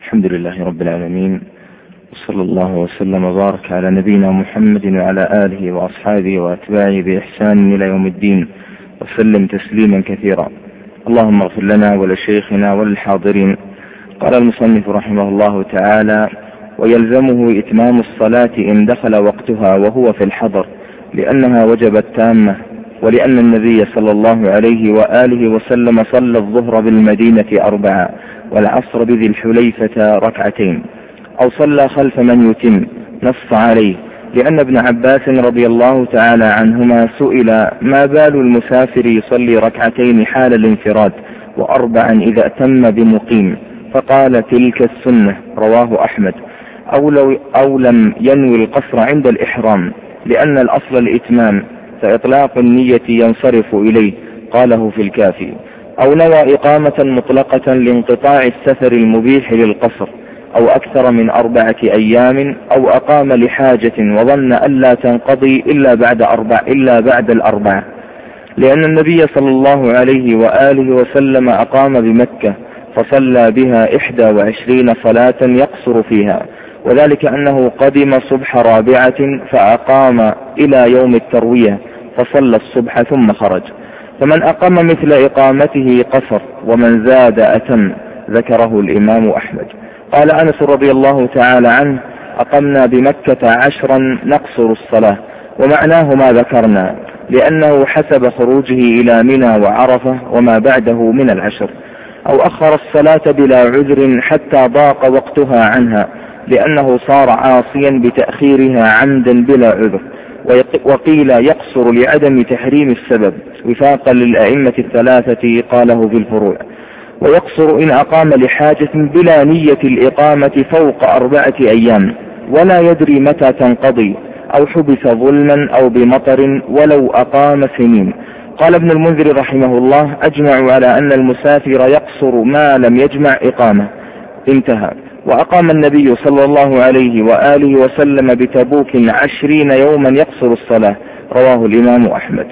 الحمد لله رب العالمين، وصلى الله وسلم وبارك على نبينا محمد وعلى آله وأصحابه وأتباعه بإحسان إلى يوم الدين، وسلم تسليما كثيرا. اللهم اغفر لنا ولشيخنا وللحاضرين. قال المصنف رحمه الله تعالى: ويلزمه إتمام الصلاة إن دخل وقتها وهو في الحضر، لأنها وجبت تامة، ولأن النبي صلى الله عليه وآله وسلم صلى الظهر بالمدينة 4 والعصر بذي الحليفة 2 أو صلى خلف من يتم، نص عليه، لأن ابن عباس رضي الله تعالى عنهما سئل: ما بال المسافر يصلي 2 حال الانفراد و4 إذا أتم بمقيم؟ فقال: تلك السنة. رواه أحمد. أو لم ينوي القصر عند الإحرام، لأن الأصل الإتمام، فإطلاق النية ينصرف إليه، قاله في الكافي. أو نوى إقامة مطلقة لانقطاع السفر المبيح للقصر، أو أكثر من 4 أيام، أو أقام لحاجة وظن ألا تنقضي إلا بعد 4، لأن النبي صلى الله عليه وآله وسلم أقام بمكة فصلى بها 21 صلاة يقصر فيها، وذلك أنه قدم صبح 4 فأقام إلى يوم التروية فصلى الصبح ثم خرج. فمن أقام مثل إقامته قصر، ومن زاد أتم، ذكره الإمام أحمد. قال أنس رضي الله تعالى عنه: أقمنا بمكة 10 نقصر الصلاة، ومعناه ما ذكرنا، لأنه حسب خروجه إلى منى وعرفة وما بعده من 10. أو أخر الصلاة بلا عذر حتى ضاق وقتها عنها، لأنه صار عاصيا بتأخيرها عمدا بلا عذر. وقيل يقصر لعدم تحريم السبب، وفاقا للأئمة 3 قاله في الفروع. ويقصر إن أقام لحاجة بلا نية الإقامة فوق 4 أيام، ولا يدري متى تنقضي، أو حبس ظلما أو بمطر ولو أقام سنين. قال ابن المنذر رحمه الله: أجمعوا على أن المسافر يقصر ما لم يجمع إقامة. انتهى. وأقام النبي صلى الله عليه وآله وسلم بتبوك 20 يوما يقصر الصلاة، رواه الإمام أحمد.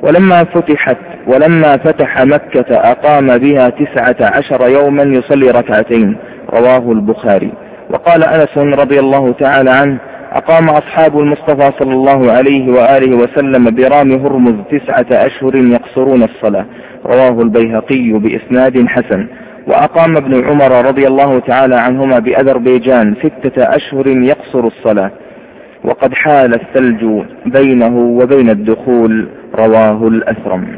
ولما فتح مكة أقام بها 19 يوما يصلي 2، رواه البخاري. وقال أنس رضي الله تعالى عنه: أقام أصحاب المصطفى صلى الله عليه وآله وسلم برام هرمز 9 أشهر يقصرون الصلاة، رواه البيهقي بإسناد حسن. وأقام ابن عمر رضي الله تعالى عنهما بأذربيجان 6 أشهر يقصر الصلاة، وقد حال الثلج بينه وبين الدخول، رواه الأثرم.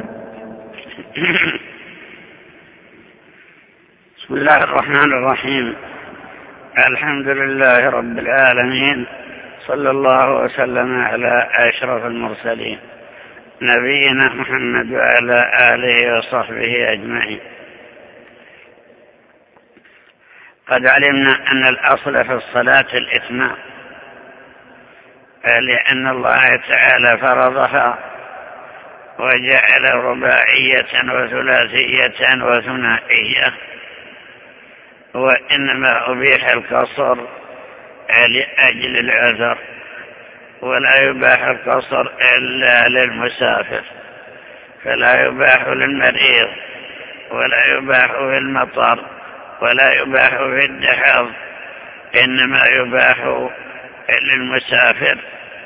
بسم الله الرحمن الرحيم. الحمد لله رب العالمين، صلى الله وسلم على أشرف المرسلين نبينا محمد وعلى آله وصحبه أجمعين. قد علمنا أن الأصل في الصلاة الإتمام، لأن الله تعالى فرضها وجعل رباعية وثلاثية وثنائية، وإنما أبيح القصر لأجل العذر، ولا يباح القصر إلا للمسافر، فلا يباح للمريض، ولا يباح في المطر، ولا يباح في الدحر، إنما يباح للمسافر،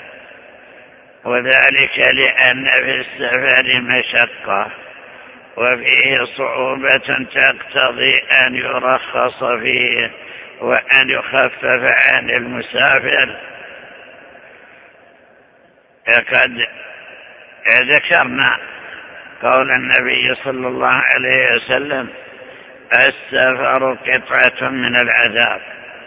وذلك لأن في السفر مشقة وفيه صعوبة تقتضي أن يرخص فيه وأن يخفف عن المسافر. قد ذكرنا قول النبي صلى الله عليه وسلم: السفر قطعة من العذاب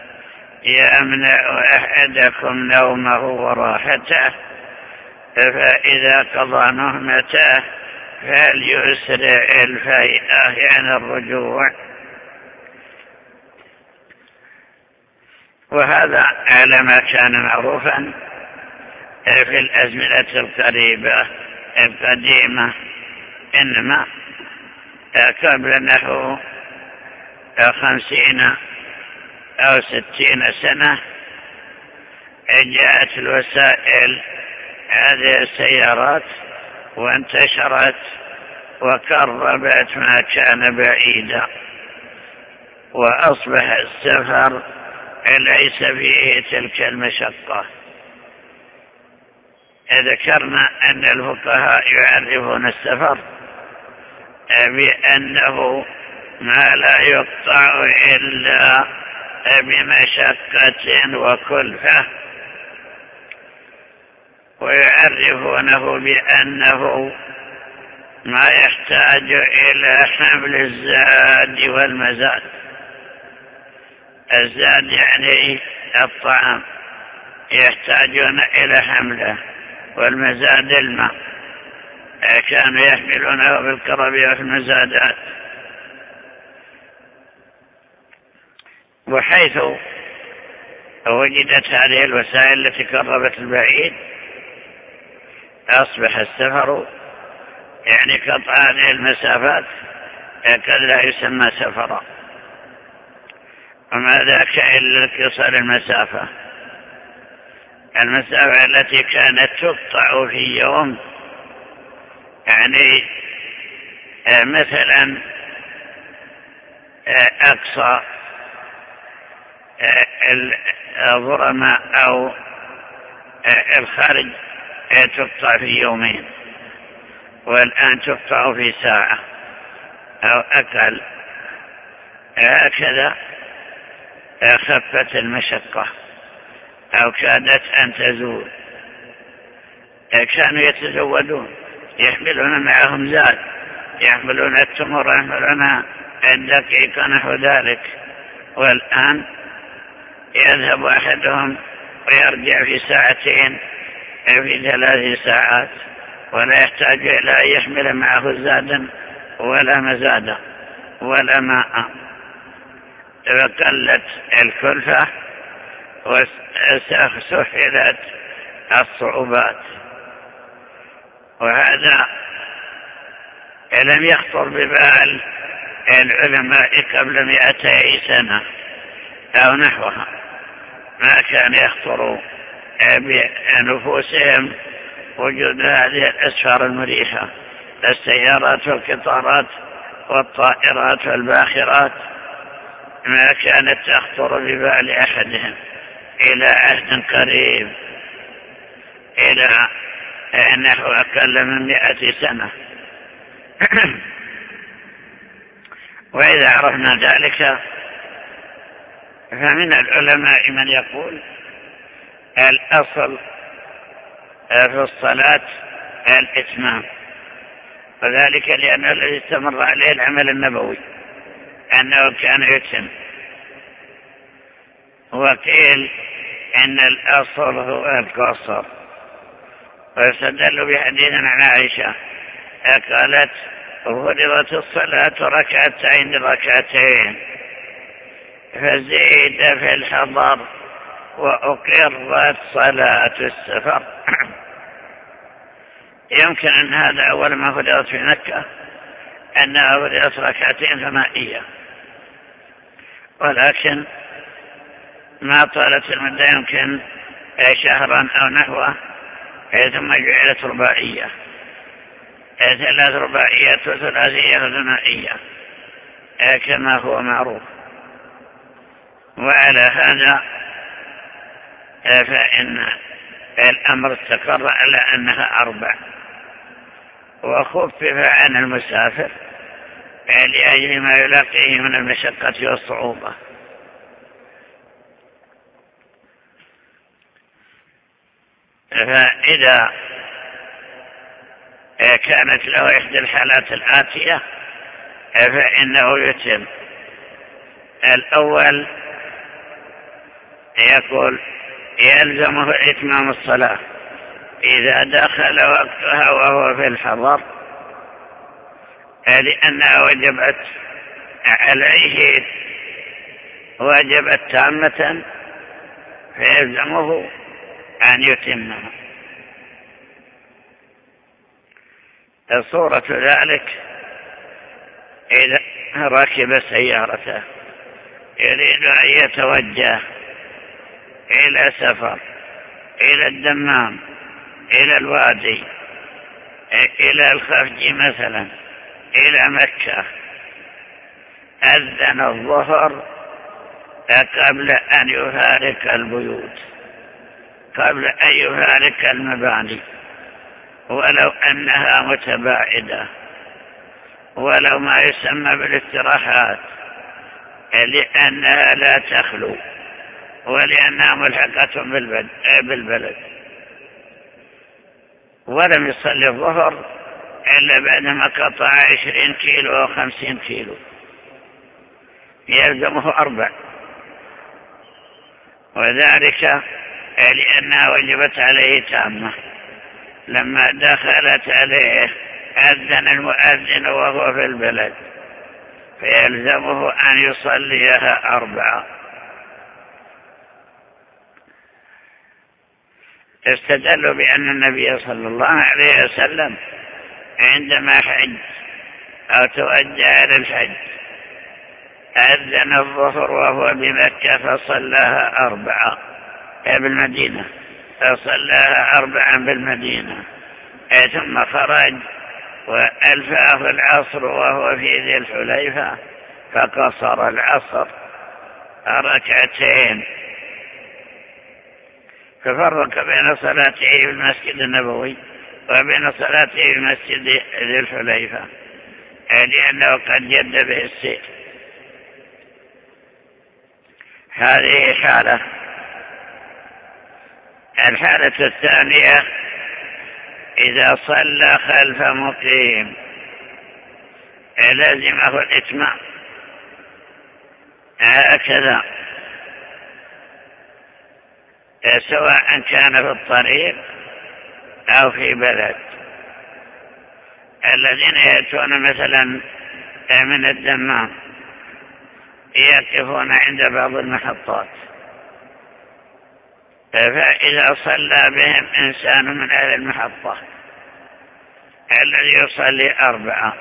يمنع أحدكم نومه وراحته، فإذا قضى نهمته فليسرع الفيئة عن الرجوع. وهذا على ما كان معروفا في الأزمنة القريبة القديمة، إنما قبل نحو 50 أو 60 سنة جاءت الوسائل هذه السيارات وانتشرت وقربت ما كان بعيدا، وأصبح السفر ليس فيه تلك المشقة. ذكرنا أن الفقهاء يعرفون السفر بأنه ما لا يقطع إلا بمشقة وكلفة، ويعرفونه بأنه ما يحتاج إلى حمل الزاد والمزاد. الزاد يعني الطعام يحتاجون إلى حمله، والمزاد الماء كانوا يحملونه بالكرب والمزادات. وحيث وجدت هذه الوسائل التي قربت البعيد أصبح السفر يعني قطع هذه المسافات قد لا يسمى سفرا، وما ذاك إلا قصر المسافة التي كانت تقطع في يوم، يعني مثلا أقصى الظرماء أو الخارج تقطع في يومين، والآن تقطع في ساعة أو أقل. هكذا خفت المشقة أو كادت أن تزول. كانوا يتزودون، يحملون معهم زاد، يحملون التمر، يحملون الدقيق نحو ذلك، والآن يذهب أحدهم ويرجع في ساعتين في 3 ساعات، ولا يحتاج إلى أن يحمل معه زادا ولا مزادا ولا ماء. فقلت الكلفة وسهلت الصعوبات. وهذا لم يخطر ببال العلماء قبل 200 سنة أو نحوها، ما كان يخطر بنفوسهم وجود هذه الأسفار المريحة، السيارات والقطارات والطائرات والباخرات ما كانت تخطر ببال أحدهم إلى عهد قريب، إلى نحو أقل من 100 سنة. وإذا عرفنا ذلك فمن العلماء من يقول الأصل في الصلاة الإتمام، وذلك لأن الذي استمر عليه العمل النبوي أنه كان يتم. وقيل إن الأصل هو القصر، ويستدل بحديث عن عائشة قالت فرضت الصلاة 2 فزيد في الحضر وأقرت صلاة السفر. يمكن أن هذا أول ما فرضت في مكة أنها فرضت 2 ثنائية، ولكن ما طالت المدة يمكن شهرا أو نحوه، ثم جعلت رباعية، 3 رباعية وثلاثية وثنائية كما هو معروف. وعلى هذا فإن الأمر استقر على أنها 4، وخفف عن المسافر لأجل ما يلاقيه من المشقة والصعوبة. فإذا كانت له إحدى الحالات الآتية فإنه يتم. الأول يقول يلزمه إتمام الصلاة إذا دخل وقتها وهو في الحضر، لأنها وجبت عليه وجبت تامة، فيلزمه أن يتمها. صورة ذلك إذا ركب سيارته يريد أن يتوجه إلى سفر، إلى الدمام، إلى الوادي، إلى الخفج مثلا، إلى مكة، أذن الظهر قبل أن يفارق البيوت، قبل أن يفارق المباني، ولو أنها متباعدة، ولو ما يسمى بالاستراحات، لأنها لا تخلو ولأنها ملحقة بالبلد. ولم يصلي الظهر إلا بعدما قطع 20 كيلو أو 50 كيلو، يلزمه 4، وذلك لأنها وجبت عليه تامة. لما دخلت عليه أذن المؤذن وهو في البلد، فيلزمه أن يصليها 4. استدلوا بأن النبي صلى الله عليه وسلم عندما حج أو توجه للحج أذن الظهر وهو بمكة فصلاها 4 بالمدينة، فصلاها 4 بالمدينة، ثم خرج وألفاه العصر وهو في ذي الحليفة فقصر العصر 2 ففرق بين صلاته في المسجد النبوي وبين صلاته في مسجد ذي الحليفة، لأنه قد جد به السير. هذه حالة. الحالة الثانية إذا صلى خلف مقيم لازمه الإتمام، هكذا سواء كان في الطريق أو في بلد. الذين يأتون مثلا من الدمام يقفون عند بعض المحطات، فإذا صلى بهم إنسان من أهل المحطة الذي يصلي 4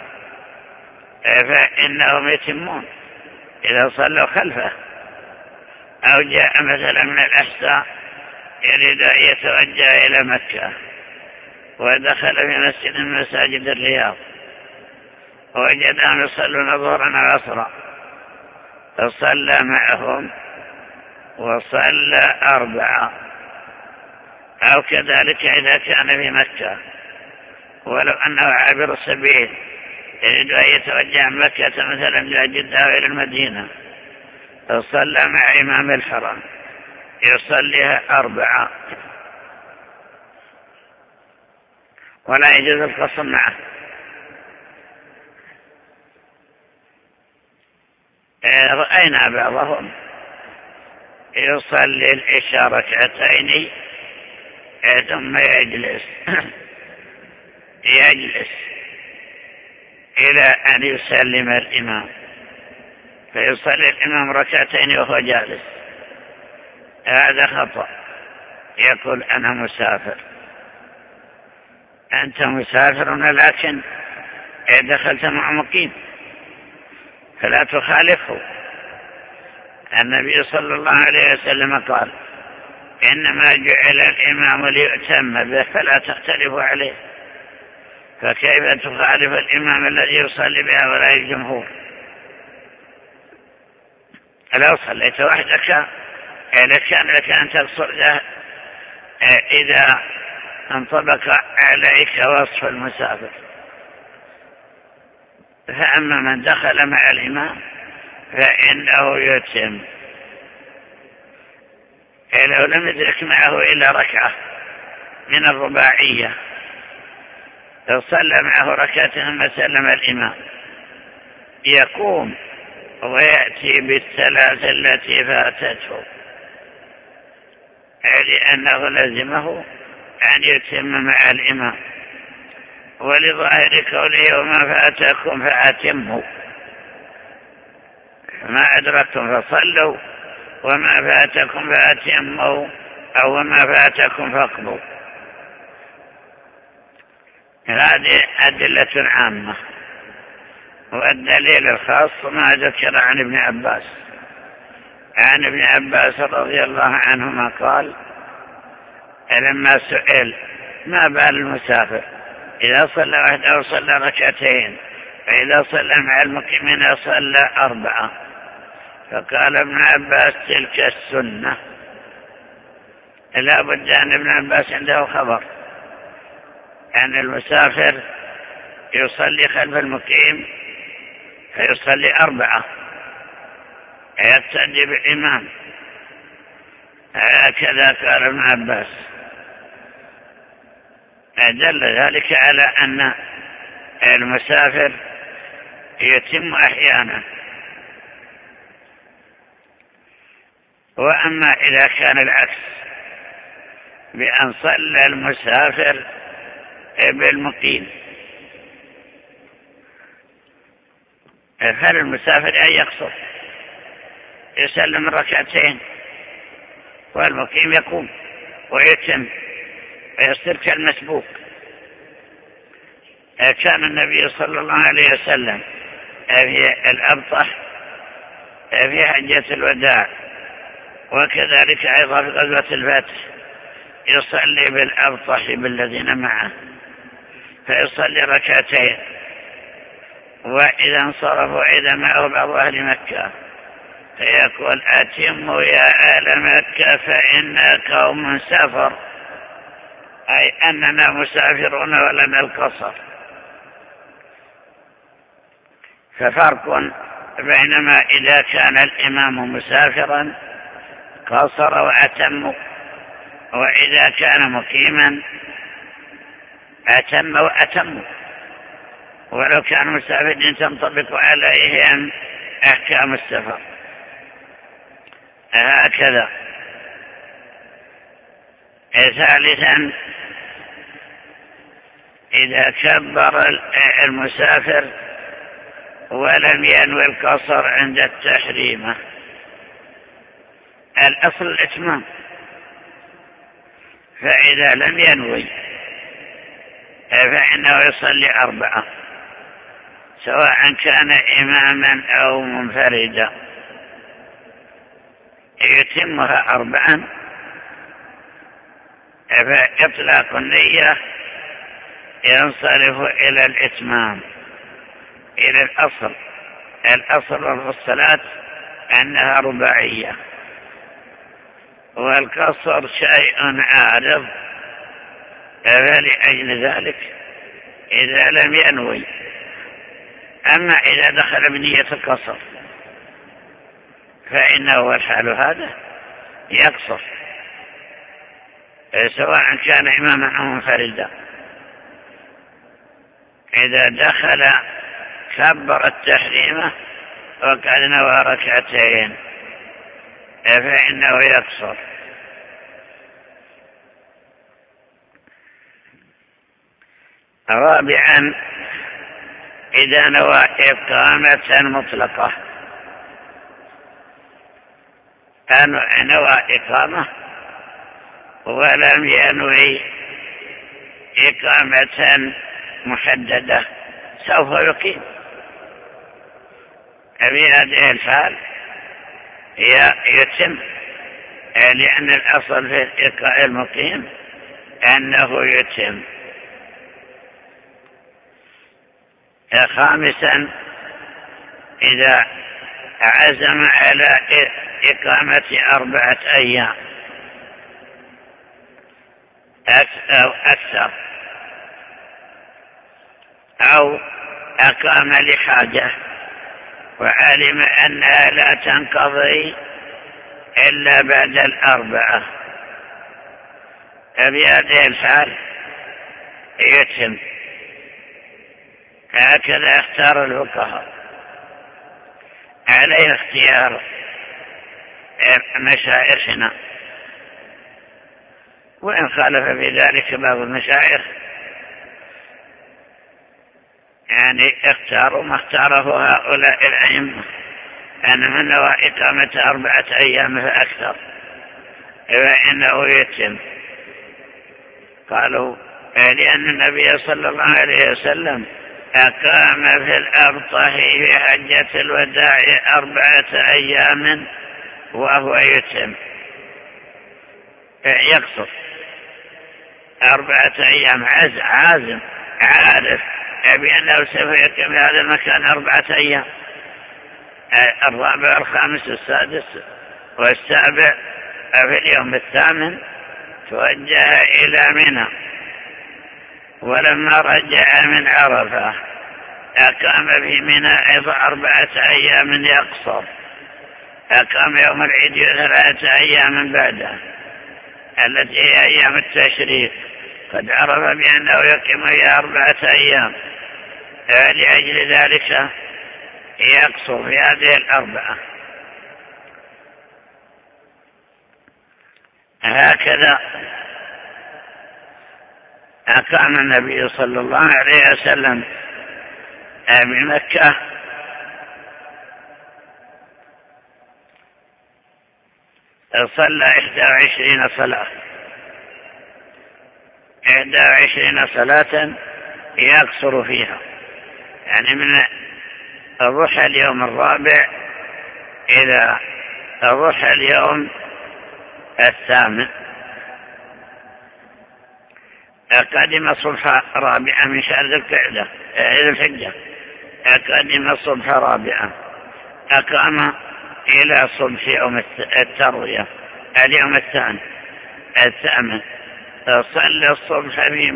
فإنهم يتمون إذا صلوا خلفه. أو جاء مثلا من الأحساء يريد أن يتوجه إلى مكة ودخل في مسجد من مساجد الرياض ووجدهم يصلون ظهرا وعصرا، فصلى معهم وصلى 4. أو كذلك إذا كان في مكة ولو أنه عابر السبيل يريد أن يتوجه من مكة مثلا إلى جدة أو إلى المدينة، فصلى مع إمام الحرم يصليها 4 ولا يجوز القصر معه. رأينا بعضهم يصلي العشاء 2 ثم يجلس إلى أن يسلم الإمام، فيصلي الإمام 2 وهو جالس. هذا خطأ. يقول أنا مسافر. أنت مسافر لكن دخلت مع مقيم فلا تخالفه. النبي صلى الله عليه وسلم قال إنما جعل الإمام ليؤتم به فلا تختلفوا عليه، فكيف تخالف الإمام الذي يصلي بهؤلاء الجمهور؟ لو صليت وحدك لكان لك أن تقصر إذا انطبق عليك وصف المسافر. فأما من دخل مع الإمام فإنه يتم، لو لم يدرك معه إلا 1 من الرباعية صلى معه 2 ثم سلم الإمام، يقوم ويأتي بال3 التي فاتته، لأنه لزمه أن يتم مع الإمام. ولظاهر قوله وما فاتكم فأتموا، ما أدركتم فصلوا وما فاتكم فأتموا، أو وما فاتكم فاقضوا. هذه أدلة عامة. والدليل الخاص ما ذكر عن ابن عباس. عن ابن عباس رضي الله عنهما قال لما سئل ما بال المسافر إذا صلى وحده صلى 2 فإذا صلى مع المقيمين صلى 4. فقال ابن عباس تلك السنة. لا بد أن ابن عباس عنده خبر أن المسافر يصلي خلف المقيم فيصلي 4 يقتدي بالإمام. هكذا قال ابن عباس. دل ذلك على أن المسافر يتم أحيانا. وأما إذا كان العكس بأن صلى المسافر بالمقيم فالمسافر أن يقصر يسلم 2 والمقيم يقوم ويتم ويصير كالمسبوق. كان النبي صلى الله عليه وسلم في الأبطح في حجة الوداع وكذلك أيضا في غزوة الفتح يصلي بالأبطح بالذين معه فيصلي 2 وإذا انصرفوا إذا معه بعض أهل مكة فيقول أتموا يا أهل مكة فإنا قوم سفر، أي أننا مسافرون ولنا القصر. ففرق بينما إذا كان الإمام مسافرا قصر وأتم، وإذا كان مقيما أتم وأتم، ولو كان مسافرين تنطبق عليهم أحكام السفر. هكذا. ثالثا إذا كبر المسافر ولم ينوي القصر عند التحريمة، الأصل الإتمام، فإذا لم ينوي فإنه يصلي 4 سواء كان إماما أو منفردا، يتمها 4. فإطلاق النية ينصرف إلى الإتمام، إلى الأصل. الأصل في الصلاة أنها رباعية، والقصر شيء عارض، فلأجل ذلك إذا لم ينوي. أما إذا دخل بنية القصر فإنه الحال هذا يقصر سواء كان إماما أو منفردا. إذا دخل كبر التحريمة وقد نوى 2 فإنه يقصر. رابعا إذا نوى إقامة مطلقة، نوى إقامة ولم ينوي إقامة محددة سوف يقيم، في هذه الحال يتم، لأن الأصل في المقيم أنه يتم. خامسا إذا عزم على إقامة 4 أيام أو أكثر، أو أقام لحاجة وعلم أنها لا تنقضي إلا بعد 4، في هذه الحال يتم. هكذا اختار الفقهاء. عليه اختيار مشايخنا، وإن خالف في ذلك بعض المشايخ يعني اختاروا ما اختاره هؤلاء الأئمة، أن من نوى إقامة 4 أيام فأكثر فإنه يتم. قالوا لأن النبي صلى الله عليه وسلم أقام في الأبطح في حجة الوداع 4 أيام وهو يتم، يقصر 4 أيام، عازم عارف بأنه سوف يقيم في هذا المكان 4 أيام، الرابع والخامس والسادس والسابع. في اليوم الثامن توجه إلى منى، ولما رجع من عرفة أقام في منى أيضا 4 أيام يقصر، أقام يوم العيد 3 أيام بعده التي هي أيام التشريق، قد عرف بأنه يقيم فيها 4 أيام، لأجل ذلك يقصر في هذه 4. هكذا أقام النبي صلى الله عليه وسلم بمكة صلى 21 صلاة، 21 صلاة يقصر فيها، يعني من الضحى اليوم الرابع إلى الضحى اليوم الثامن. قدم صبح رابعة من شهر ذي الحجة، قدم الصبح رابعة، أقام إلى صبح يوم التروية اليوم الثامن، صلى الصبح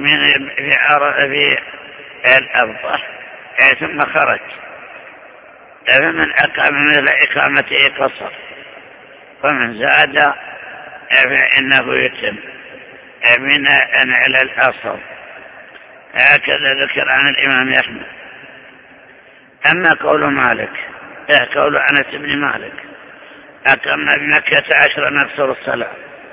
في الأبطح، ثم خرج. فمن أقام مثل إقامته قصر، ومن زاد فإنه يتم بناء على الأصل. هكذا ذكر عن الإمام أحمد. أما قول مالك، قول أنس بن مالك، أقمنا بمكة 10 نقصر الصلاة،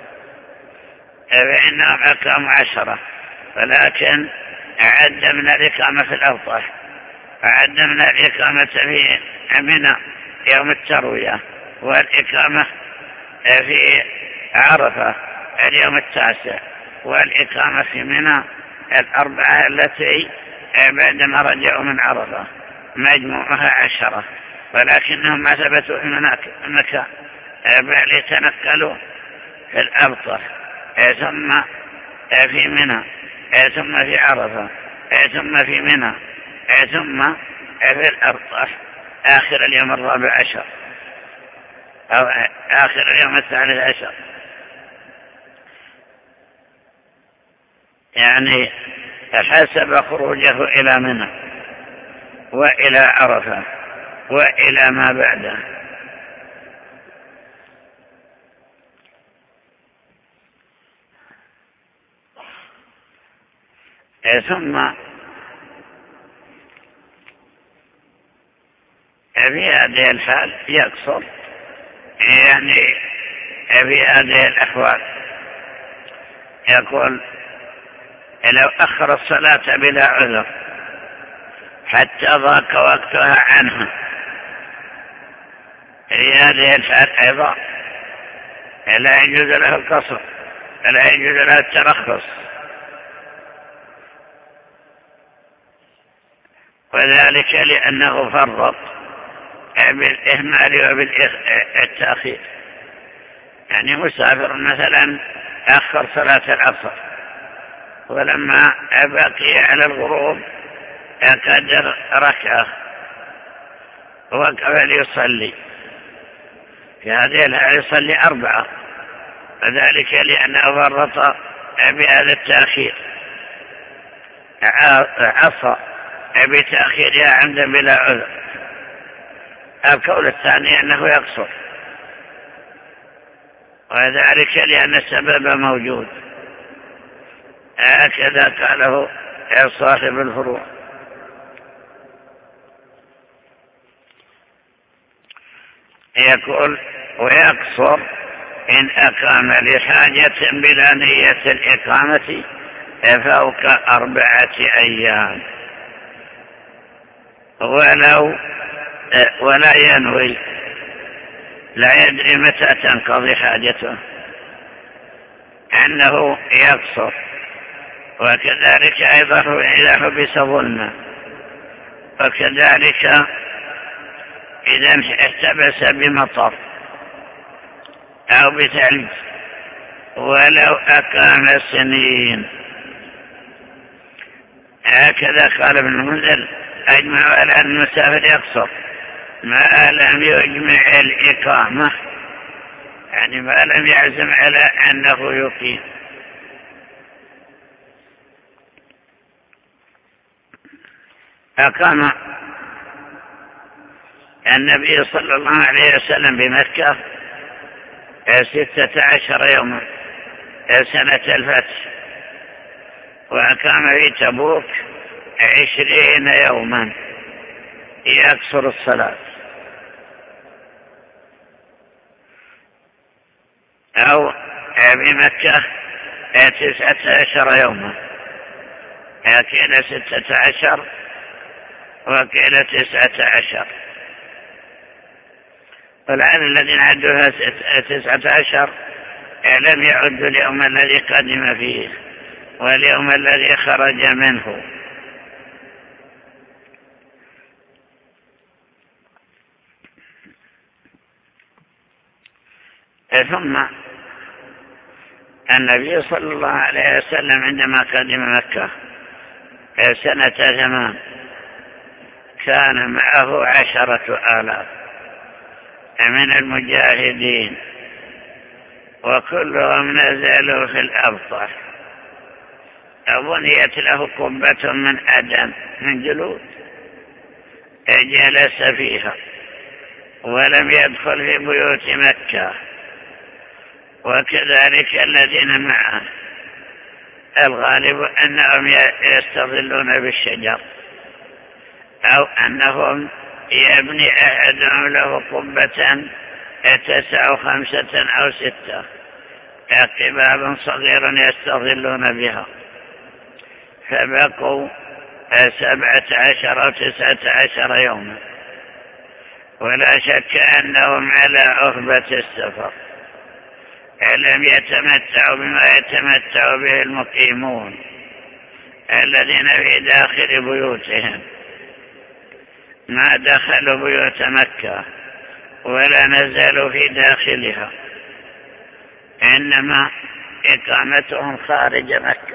فإنهم أقاموا 10، ولكن عدمنا الإقامة في الأبطح، وعدمنا الإقامة في منى يوم التروية، والإقامة في عرفة اليوم 9، والإقامة في منى 4 التي بعدما رجعوا من عرفة، مجموعها 10، ولكنهم ما ثبتوا في مكة، بل يتنقلوا في الأبطح، ثم في منى، ثم في عرفة، ثم في منى، ثم في الأبطح آخر اليوم 14 أو آخر اليوم 13، يعني حسب خروجه إلى منى وإلى عرفة وإلى ما بعده. ثم في هذه الحال يقصر، يعني في هذه الأحوال يقول لو أخر الصلاة بلا عذر حتى ضاق وقتها عنه، في هذه الحال أيضا لا يجوز له القصر، لا يجوز له الترخص، وذلك لأنه فرط بالإهمال وبالتأخير. يعني مسافر مثلا أخر صلاة العصر، ولما بقي على الغروب قدر ركعة وقف ليصلي، في هذه الحالة يصلي 4، وذلك لأنه فرط بهذا التأخير، عصى بتأخيرها عمدا بلا عذر. القول الثاني أنه يقصر، وذلك لأن السبب موجود، هكذا قاله صاحب الفروع. يقول ويقصر إن أقام لحاجة بلا نية الإقامة فوق 4 أيام، ولا ينوي، لا يدري متى تنقضي حاجته، أنه يقصر. وكذلك أيضا إذا حبس ظلما، وكذلك إذا احتبس بمطر أو بثلج، ولو أقام سنين هكذا قال ابن المنذر: أجمع على أن المسافر يقصر ما لم يجمع الإقامة، يعني ما لم يعزم على أنه يقيم. أقام النبي صلى الله عليه وسلم بمكة 16 يوما سنة الفتح، وأقام في تبوك 20 يوما يقصر الصلاة، أو بمكة 19 يوما، قيل 16 وقيل 19. والعدد الذين عدوها 19 لم يعدوا اليوم الذي قدم فيه واليوم الذي خرج منه. ثم النبي صلى الله عليه وسلم عندما قدم مكة سنة 8 كان معه 10,000 من المجاهدين، وكلهم نزلوا في الأبطح. بنيت له قبة من أدم من جلود جلس فيها ولم يدخل في بيوت مكة، وكذلك الذين معه الغالب أنهم يستظلون بالشجر، أو أنهم يبني أحدهم له قبة تسع 5 أو 6 قباب صغير يستظلون بها، فبقوا 17 أو 19 يوما، ولا شك أنهم على عهبة السفر، لم يتمتعوا بما يتمتع به المقيمون الذين في داخل بيوتهم، ما دخلوا بيوت مكة ولا نزلوا في داخلها، إنما إقامتهم خارج مكة،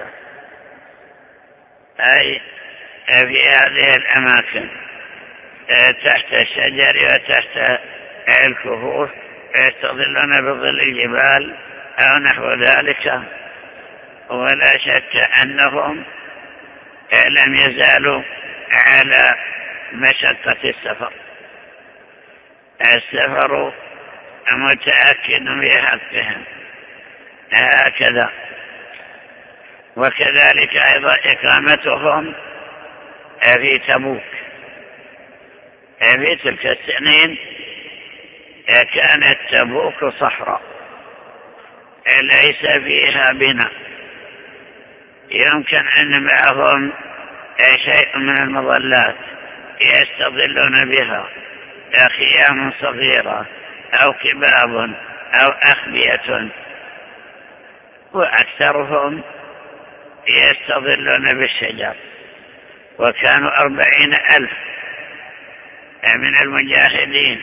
أي في هذه الأماكن تحت الشجر وتحت الكهوف يستظلون بظل الجبال أو نحو ذلك. ولا شك أنهم لم يزالوا على مشقة السفر، السفر متأكد في حقهم هكذا. وكذلك أيضا إقامتهم في تبوك في تلك السنين كانت تبوك صحراء ليس فيها بناء، يمكن أن معهم شيء من المظلات يستظلون بها، خيام صغيرة أو كباب أو أخبية، وأكثرهم يستظلون بالشجر. وكانوا 40,000 من المجاهدين،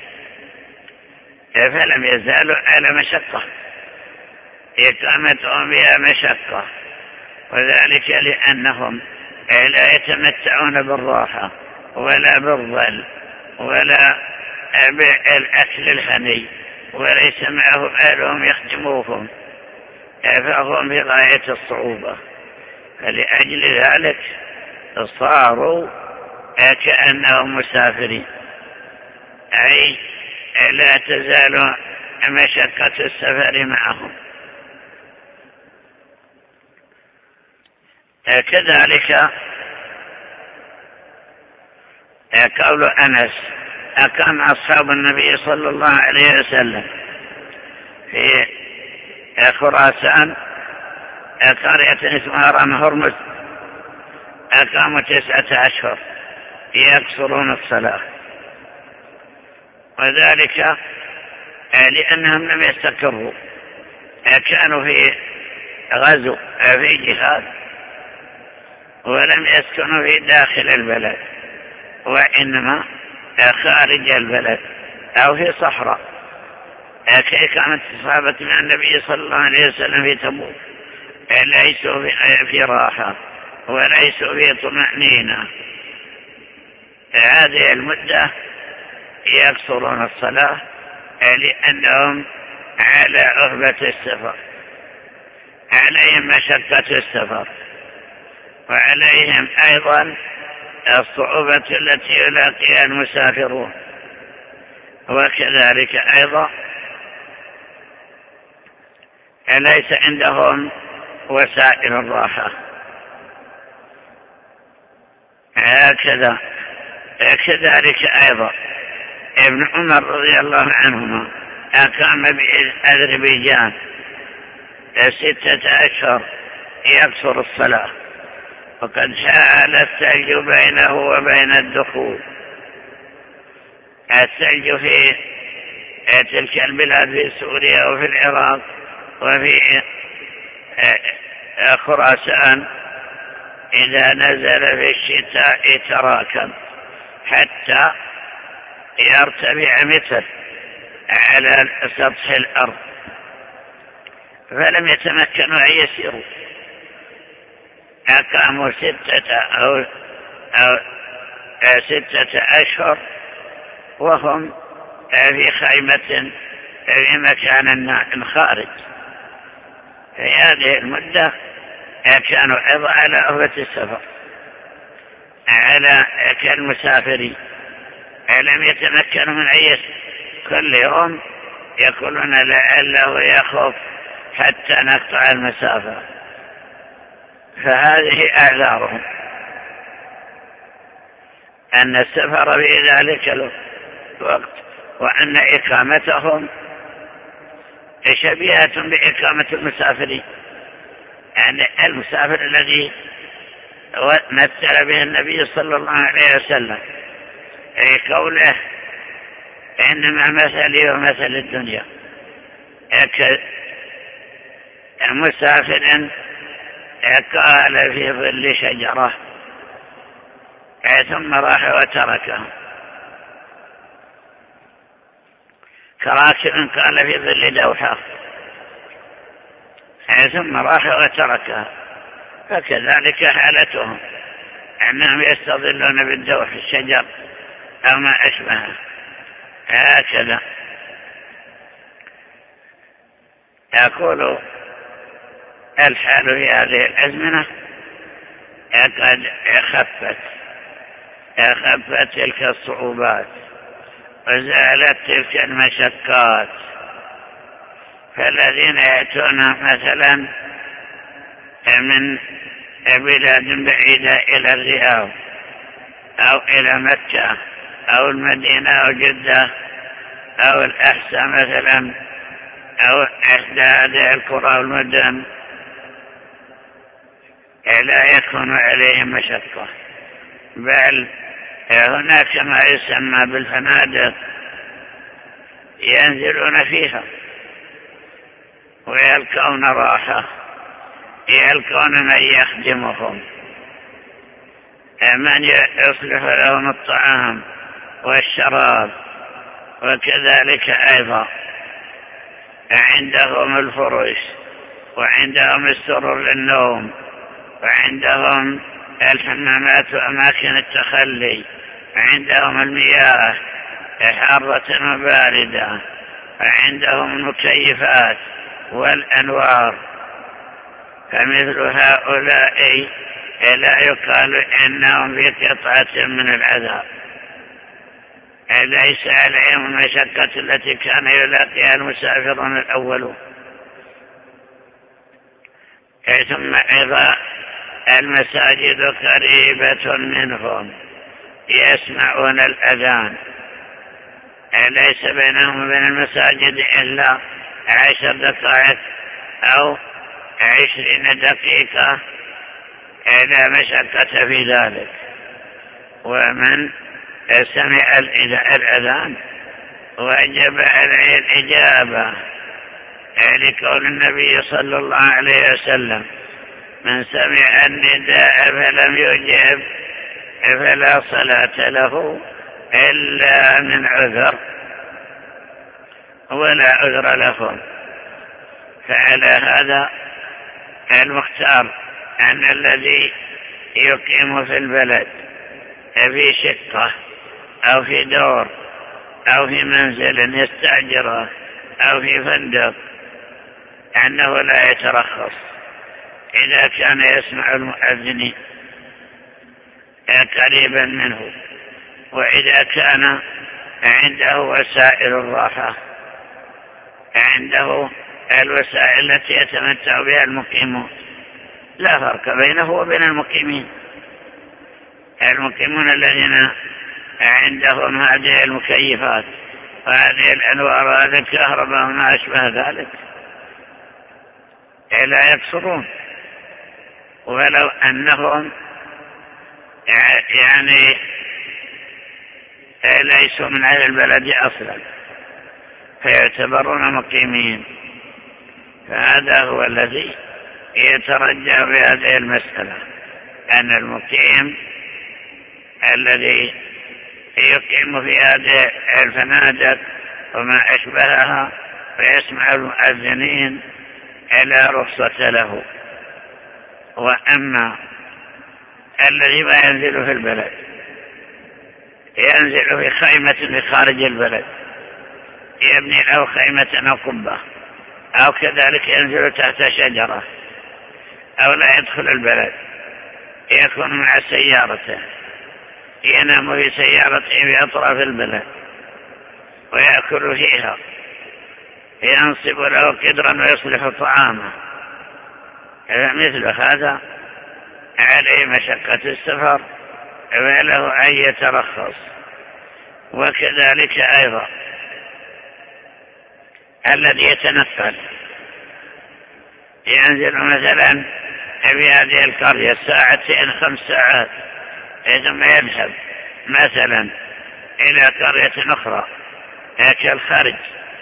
فلم يزالوا على مشقة، إقامتهم بها مشقة، وذلك لأنهم لا يتمتعون بالراحة ولا بالظل ولا بالأكل الهني، وليس معهم أهلهم يخدموهم، فهم في غاية الصعوبة. فلأجل ذلك صاروا كأنهم مسافرين، أي لا تزال مشقة السفر معهم. كذلك قول أنس: أقام أصحاب النبي صلى الله عليه وسلم في خراسان قرية اسمها رام هرمز، أقاموا 9 أشهر يقصرون الصلاة، وذلك لأنهم لم يستقروا، كانوا في غزو في جهاد ولم يسكنوا في داخل البلد، وإنما خارج البلد أو في صحراء، كيف كانت الصحابة مع النبي صلى الله عليه وسلم في تبوك، ليسوا في راحة وليسوا في طمأنينة هذه المدة يكثرون الصلاة لأنهم على أهبة السفر، عليهم مشقة السفر، وعليهم أيضا الصعوبة التي يلاقيها المسافرون، وكذلك أيضا ليس عندهم وسائل الراحة. هكذا كذلك أيضا ابن عمر رضي الله عنهما أقام بأذربيجان 6 أشهر يكثر الصلاة، وقد حال الثلج بينه وبين الدخول. الثلج في تلك البلاد في سوريا وفي العراق وفي خراسان إذا نزل في الشتاء تراكم حتى يرتفع متر على سطح الأرض، فلم يتمكنوا أن يسيروا. أقاموا 6 أشهر وهم في خيمة في مكان خارج. في هذه المدة كانوا أيضا على أهبة السفر، على كالمسافرين، لم يتمكنوا من أي كل يوم يقولون لعله يخف حتى نقطع المسافة. فهذه أعذارهم أن السفر في ذلك الوقت، وأن إقامتهم شبيهة بإقامة المسافرين. يعني المسافر الذي مثل به النبي صلى الله عليه وسلم في قوله إنما مثلي ومثل الدنيا مسافر قال في ظل شجرة ثم راح وتركها، كراكب قال في ظل دوحة ثم راح وتركها. فكذلك حالتهم أنهم يستظلون بالدوح الشجر أو ما أشبهه. هكذا أقول الحال في هذه الأزمنة قد خفت تلك الصعوبات وزالت تلك المشقات. فالذين يأتون مثلا من بلاد بعيدة إلى الرياض أو إلى مكة أو المدينة أو جدة أو الأحساء مثلا أو إحدى هذه القرى والمدن لا يكون عليهم مشقة، بل هناك ما يسمى بالفنادق ينزلون فيها ويلقون راحة، يلقون من يخدمهم، من يصلح لهم الطعام والشراب، وكذلك أيضا عندهم الفرش وعندهم السرر للنوم وعندهم الحمامات وأماكن التخلي، وعندهم المياه حارة وباردة، وعندهم المكيفات والأنوار. فمثل هؤلاء لا يقال إنهم في قطعة من العذاب، ليس عليهم المشقة التي كان يلاقيها المسافرون الأولون. ثم أيضا المساجد قريبة منهم يسمعون الأذان، ليس بينهم وبين المساجد إلا 10 دقائق أو 20 دقيقة، لا مشقة في ذلك. ومن سمع الأذان وجب عليه الإجابة، لقول النبي صلى الله عليه وسلم من سمع النداء فلم يجب فلا صلاة له إلا من عذر ولا عذر لهم. فعلى هذا المختار أن الذي يقيم في البلد في شقة أو في دور أو في منزل يستأجره أو في فندق أنه لا يترخص إذا كان يسمع المؤذن قريبا منه، وإذا كان عنده وسائل الراحة، عنده الوسائل التي يتمتع بها المقيمون. لا فرق بينه وبين المقيمين الذين عندهم هذه المكيفات وهذه الأنوار وهذه الكهرباء وما أشبه ذلك، لا يقصرون ولو أنهم يعني ليسوا من أهل البلد أصلا فيعتبرون مقيمين. فهذا هو الذي يترجح بهذه المسألة، أن المقيم الذي يقيم في هذه الفنادق وما أشبهها ويسمع المؤذنين لا رخصة له. وأما الذي ما ينزل في البلد، ينزل في خيمة في خارج البلد، يبني له خيمة أو قبة، أو كذلك ينزل تحت شجرة، أو لا يدخل البلد، يكون مع سيارته، ينام في سيارته في أطراف البلد ويأكل فيها، ينصب له قدرا ويصلح طعامه، مثل هذا عليه مشقة السفر وله أن يترخص. وكذلك أيضا الذي يتنقل، ينزل مثلا في هذه القرية 2 5 ساعات ثم يذهب مثلا إلى قرية أخرى كالخارج،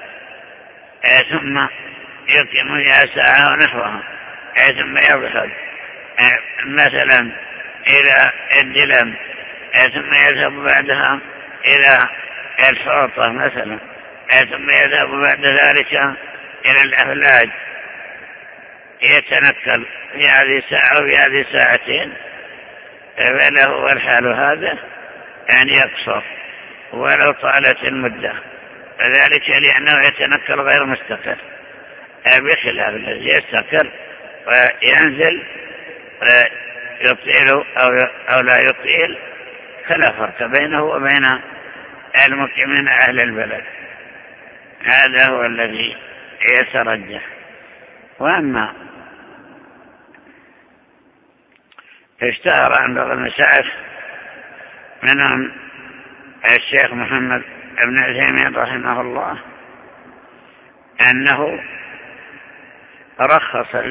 ثم يقيم فيها ساعة ونحوها، ثم يذهب مثلا إلى الدلم، ثم يذهب بعدها إلى الفوطة مثلا، ثم يذهب بعد ذلك إلى الأفلاج، يتنقل في هذه ساعة وفي هذه ساعتين، فله الحال هذا أن يقصر ولو طالت المدة، وذلك لأنه يتنقل غير مستقر، بخلاف الذي يستقر وينزل يطيل أو لا يطيل، فلا فرق بينه وبين المقيمين أهل البلد. هذا هو الذي يترجح. وأما اشتهر عن بعض المشايخ منهم الشيخ محمد بن عثيمين رحمه الله أنه رخص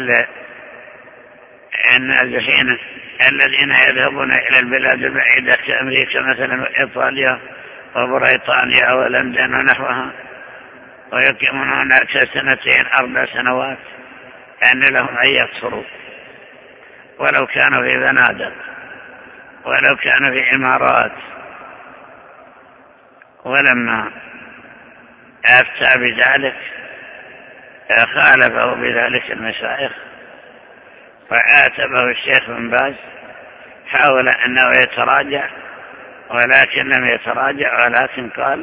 النازحين الذين يذهبون إلى البلاد البعيدة كأمريكا مثلا وإيطاليا وبريطانيا ولندن ونحوها، ويقيمون هناك 2 4 سنوات، أن لهم أن يقصروا ولو كانوا في بنادق، ولو كانوا في إمارات. ولما أفتى بذلك خالفه بذلك المشايخ، وعاتبه الشيخ بن باز، حاول أنه يتراجع ولكن لم يتراجع، ولكن قال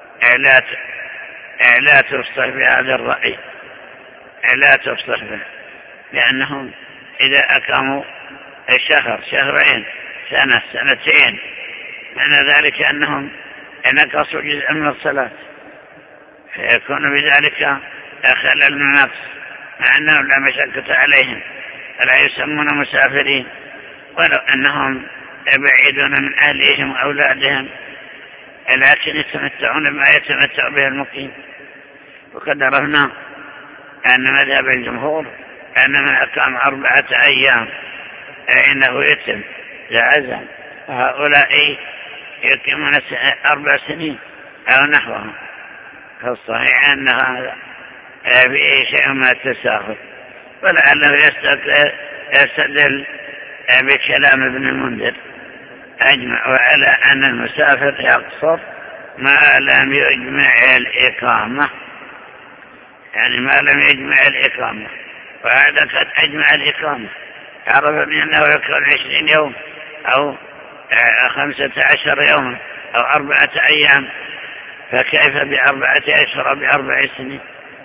لا تفصح بهذا الرأي، لا تفصح به، لأنهم إذا أقاموا الشهر 2 سنة 2 2 معنى ذلك أنهم نقصوا جزءا من الصلاة، فيكون بذلك خلل من النقص، مع أنهم لا مشقة عليهم فلا يسمون مسافرين، ولو أنهم بعيدون من أهلهم وأولادهم، لكن يتمتعون بما يتمتع به المقيم. وقد عرفنا أن مذهب الجمهور أن من أقام 4 أيام فإنه يتم جائزا، وهؤلاء يقيمون 4 سنين أو نحوها، فالصحيح أن هذا فيه شيء من التساهل، ولعله يستدل بكلام ابن المنذر أجمع على أن المسافر يقصر ما لم يجمع الإقامة، يعني ما لم يجمع الإقامة، وهذا قد أجمع الإقامة عرف بأنه يكون 20 يوم أو 15 يوما أو 4 أيام، فكيف ب4 أشهر أو ب4 سنين؟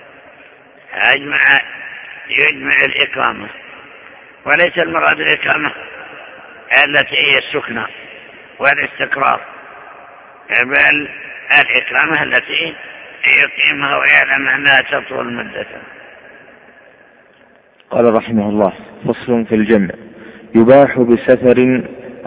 يجمع الإقامة، وليس المراد الإقامة التي هي السكنة والاستقرار، بل الإقامة التي يقيمها ويعلم أنها تطول مدة. قال رحمه الله: فصل في الجمع. يباح بسفر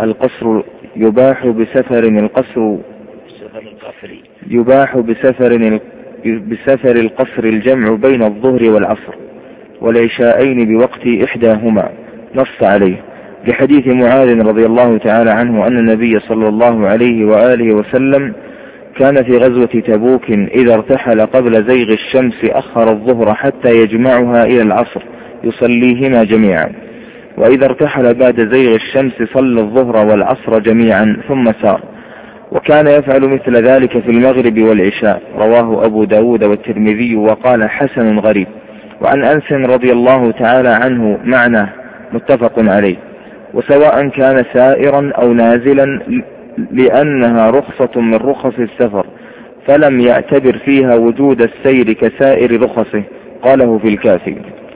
القصر الجمع بين الظهر والعصر والعشاءين بوقت إحداهما، نص عليه لحديث معاذ رضي الله تعالى عنه أن النبي صلى الله عليه وآله وسلم كان في غزوة تبوك إذا ارتحل قبل زيغ الشمس أخر الظهر حتى يجمعها إلى العصر يصليهما جميعا، وإذا ارتحل بعد زيغ الشمس صلى الظهر والعصر جميعا ثم سار، وكان يفعل مثل ذلك في المغرب والعشاء. رواه أبو داود والترمذي وقال حسن غريب. وعن أنس رضي الله تعالى عنه معناه متفق عليه، وسواء كان سائرا أو نازلا لأنها رخصة من رخص السفر، فلم يعتبر فيها وجود السير كسائر رخصه، قاله في الكافي.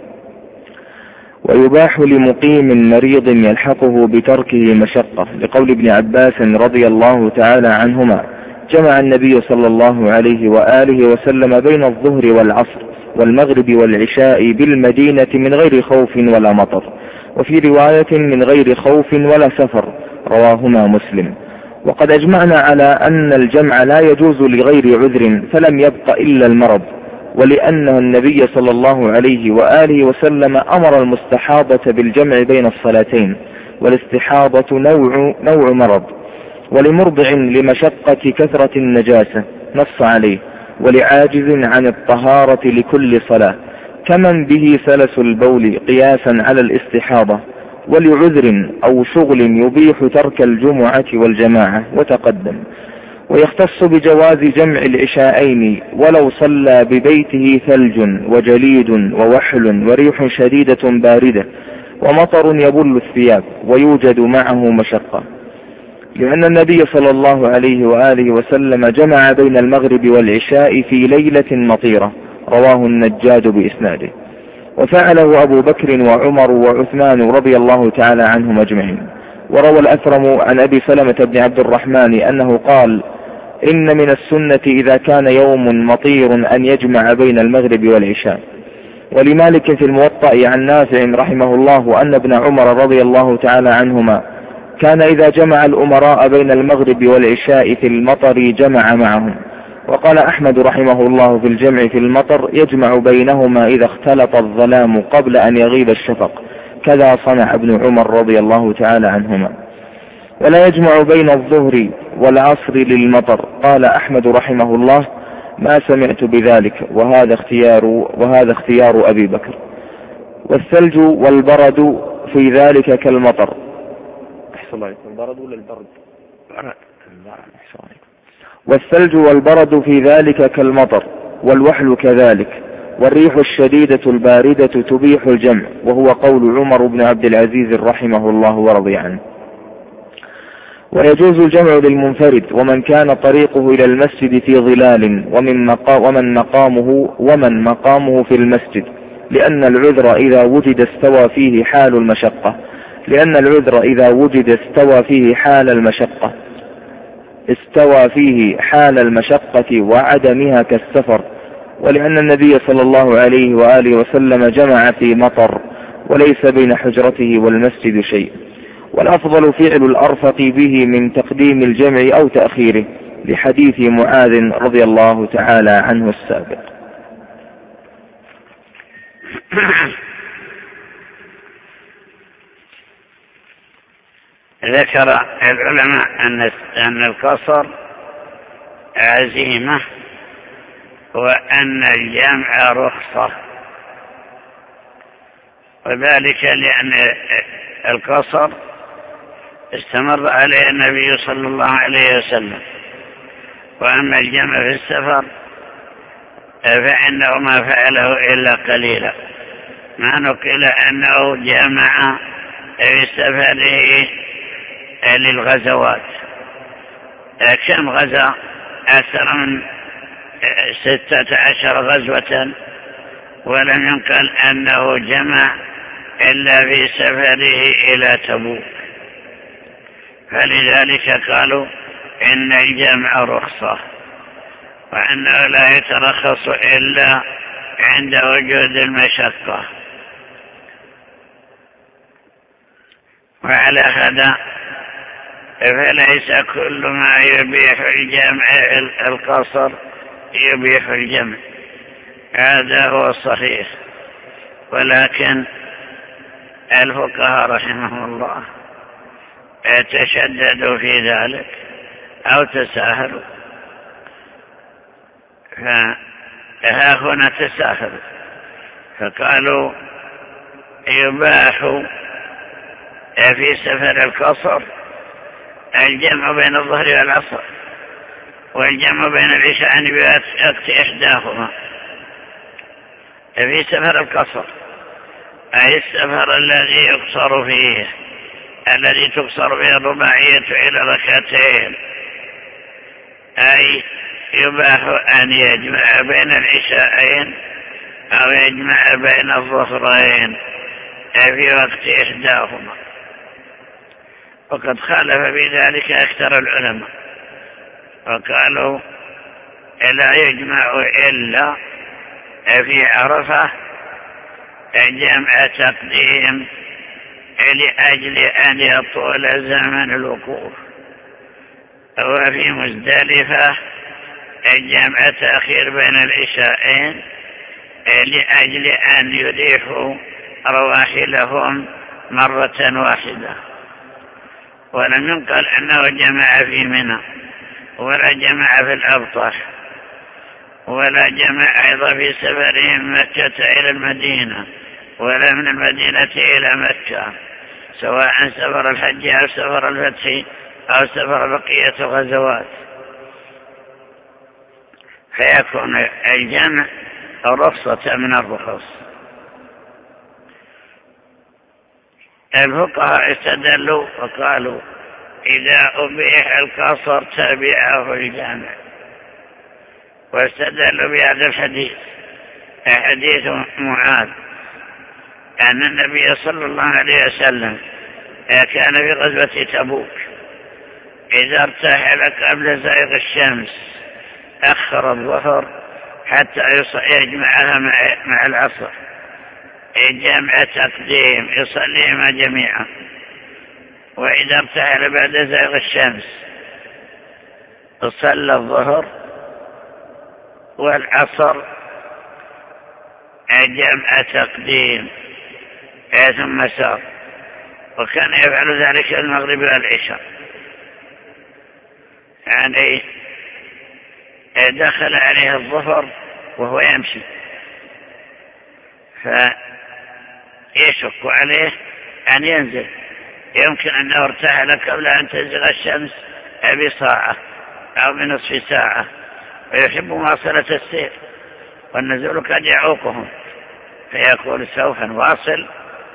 ويباح لمقيم مريض يلحقه بتركه مشقة، لقول ابن عباس رضي الله تعالى عنهما: جمع النبي صلى الله عليه وآله وسلم بين الظهر والعصر والمغرب والعشاء بالمدينة من غير خوف ولا مطر، وفي رواية من غير خوف ولا سفر، رواهما مسلم. وقد أجمعنا على أن الجمع لا يجوز لغير عذر، فلم يبق إلا المرض، ولأن النبي صلى الله عليه وآله وسلم أمر المستحاضة بالجمع بين الصلاتين، والاستحاضة نوع مرض، ولمرضع لمشقة كثرة النجاسة نص عليه، ولعاجز عن الطهارة لكل صلاة، كمن به سلس البول قياسا على الاستحاضة، ولعذر أو شغل يبيح ترك الجمعة والجماعة وتقدم. ويختص بجواز جمع العشاءين ولو صلى ببيته ثلج وجليد ووحل وريح شديدة باردة ومطر يبل الثياب ويوجد معه مشقة، لأن النبي صلى الله عليه وآله وسلم جمع بين المغرب والعشاء في ليلة مطيرة، رواه النجاد بإسناده. وفعله أبو بكر وعمر وعثمان رضي الله تعالى عنهم أجمعين. وروى الأثرم عن أبي سلمة بن عبد الرحمن أنه قال: إن من السنة إذا كان يوم مطير أن يجمع بين المغرب والعشاء. ولمالك في الموطأ عن نافع رحمه الله أن ابن عمر رضي الله تعالى عنهما كان إذا جمع الأمراء بين المغرب والعشاء في المطر جمع معهم. وقال أحمد رحمه الله في الجمع في المطر يجمع بينهما إذا اختلط الظلام قبل أن يغيب الشفق، كذا صنع ابن عمر رضي الله تعالى عنهما. ولا يجمع بين الظهر والعصر للمطر. قال أحمد رحمه الله: ما سمعت بذلك، وهذا اختيار أبي بكر. والثلج والبرد في ذلك كالمطر. البرد ولا البرد؟ والثلج والبرد في ذلك كالمطر، والوحل كذلك، والريح الشديدة الباردة تبيح الجمع، وهو قول عمر بن عبد العزيز رحمه الله ورضي عنه. ويجوز الجمع للمنفرد ومن كان طريقه إلى المسجد في ظلال ومن مقامه في المسجد، لأن العذر إذا وجد استوى فيه حال المشقة وعدمها كالسفر، ولأن النبي صلى الله عليه وآله وسلم جمع في مطر وليس بين حجرته والمسجد شيء. والأفضل فعل الأرفق به من تقديم الجمع أو تأخيره، لحديث معاذ رضي الله تعالى عنه السابق. ذكر العلماء أن القصر عزيمة، وأن الجمع رخصة، وذلك لأن القصر استمر عليه النبي صلى الله عليه وسلم، وأما الجمع في السفر فإنه ما فعله إلا قليلا، ما نقل أنه جمع في سفره للغزوات. كم غزا؟ أكثر من 16 غزوة، ولم ينقل أنه جمع إلا في سفره إلى تبوك، فلذلك قالوا إن الجمع رخصة، وأنه لا يترخص إلا عند وجود المشقة. وعلى هذا فليس كل ما يبيح الجمع القصر يبيح الجمع، هذا هو الصحيح. ولكن الفقهاء رحمهم الله تشددوا في ذلك أو تساهلوا، فها هنا تساهلوا فقالوا يباح في سفر القصر الجمع بين الظهر والعصر، والجمع بين العشاء بوقت إحداهما في سفر القصر، أي السفر الذي يقصر فيه، الذي تقصر به الرباعية إلى ركعتين، أي يباح أن يجمع بين العشاءين أو يجمع بين الظهرين في وقت إحداهما. وقد خالف بذلك أكثر العلماء وقالوا لا يجمع إلا في عرفة جمع تقديم لأجل أن يطول زمن الوقوف، وفي مزدلفة جمع تأخير بين العشاءين لأجل أن يريحوا رواحلهم مرة واحدة. ولم ينقل أنه جمع في منى، ولا جمع في الأبطح، ولا جمع أيضا في سفرهم مكة إلى المدينة، ولا من المدينة إلى مكة، سواء سفر الحج أو سفر الفتح أو سفر بقية الغزوات، فيكون الجمع رخصة من الرخص. الفقهاء استدلوا وقالوا إذا أبيح القصر تبعه الجامع، واستدلوا بهذا الحديث، حديث معاذ أن النبي صلى الله عليه وسلم كان في غزوة تبوك إذا ارتحل قبل زيغ الشمس أخر الظهر حتى يجمعها مع العصر، جمع تقديم يصليهما جميعا. وإذا ارتحل بعد زيغ الشمس صلى الظهر والعصر جمع تقديم ثم سار، وكان يفعل ذلك المغرب والعشاء، يعني دخل عليه الظهر وهو يمشي فيشك عليه أن ينزل، يمكن أنه ارتحل قبل أن تزغ الشمس بساعة أو بنصف ساعة، ويحب مواصلة السير، والنزول قد يعوقهم، فيقول سوف نواصل.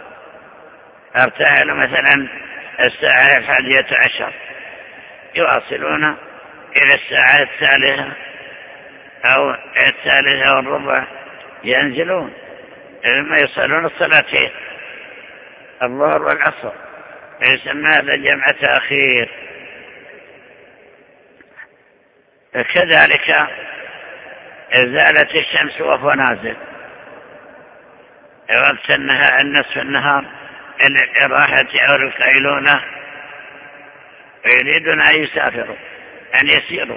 ارتحل مثلا الساعة 11، يواصلون إلى الساعة 3 أو 3:15 ينزلون، ثم يصلون الصلاتين الظهر والعصر، يسمى هذا جمع تأخير. كذلك زالت الشمس وهو نازل وقت النصف النهار للإراحة أو القيلولة، يريدون أن يسافروا أن يسيروا،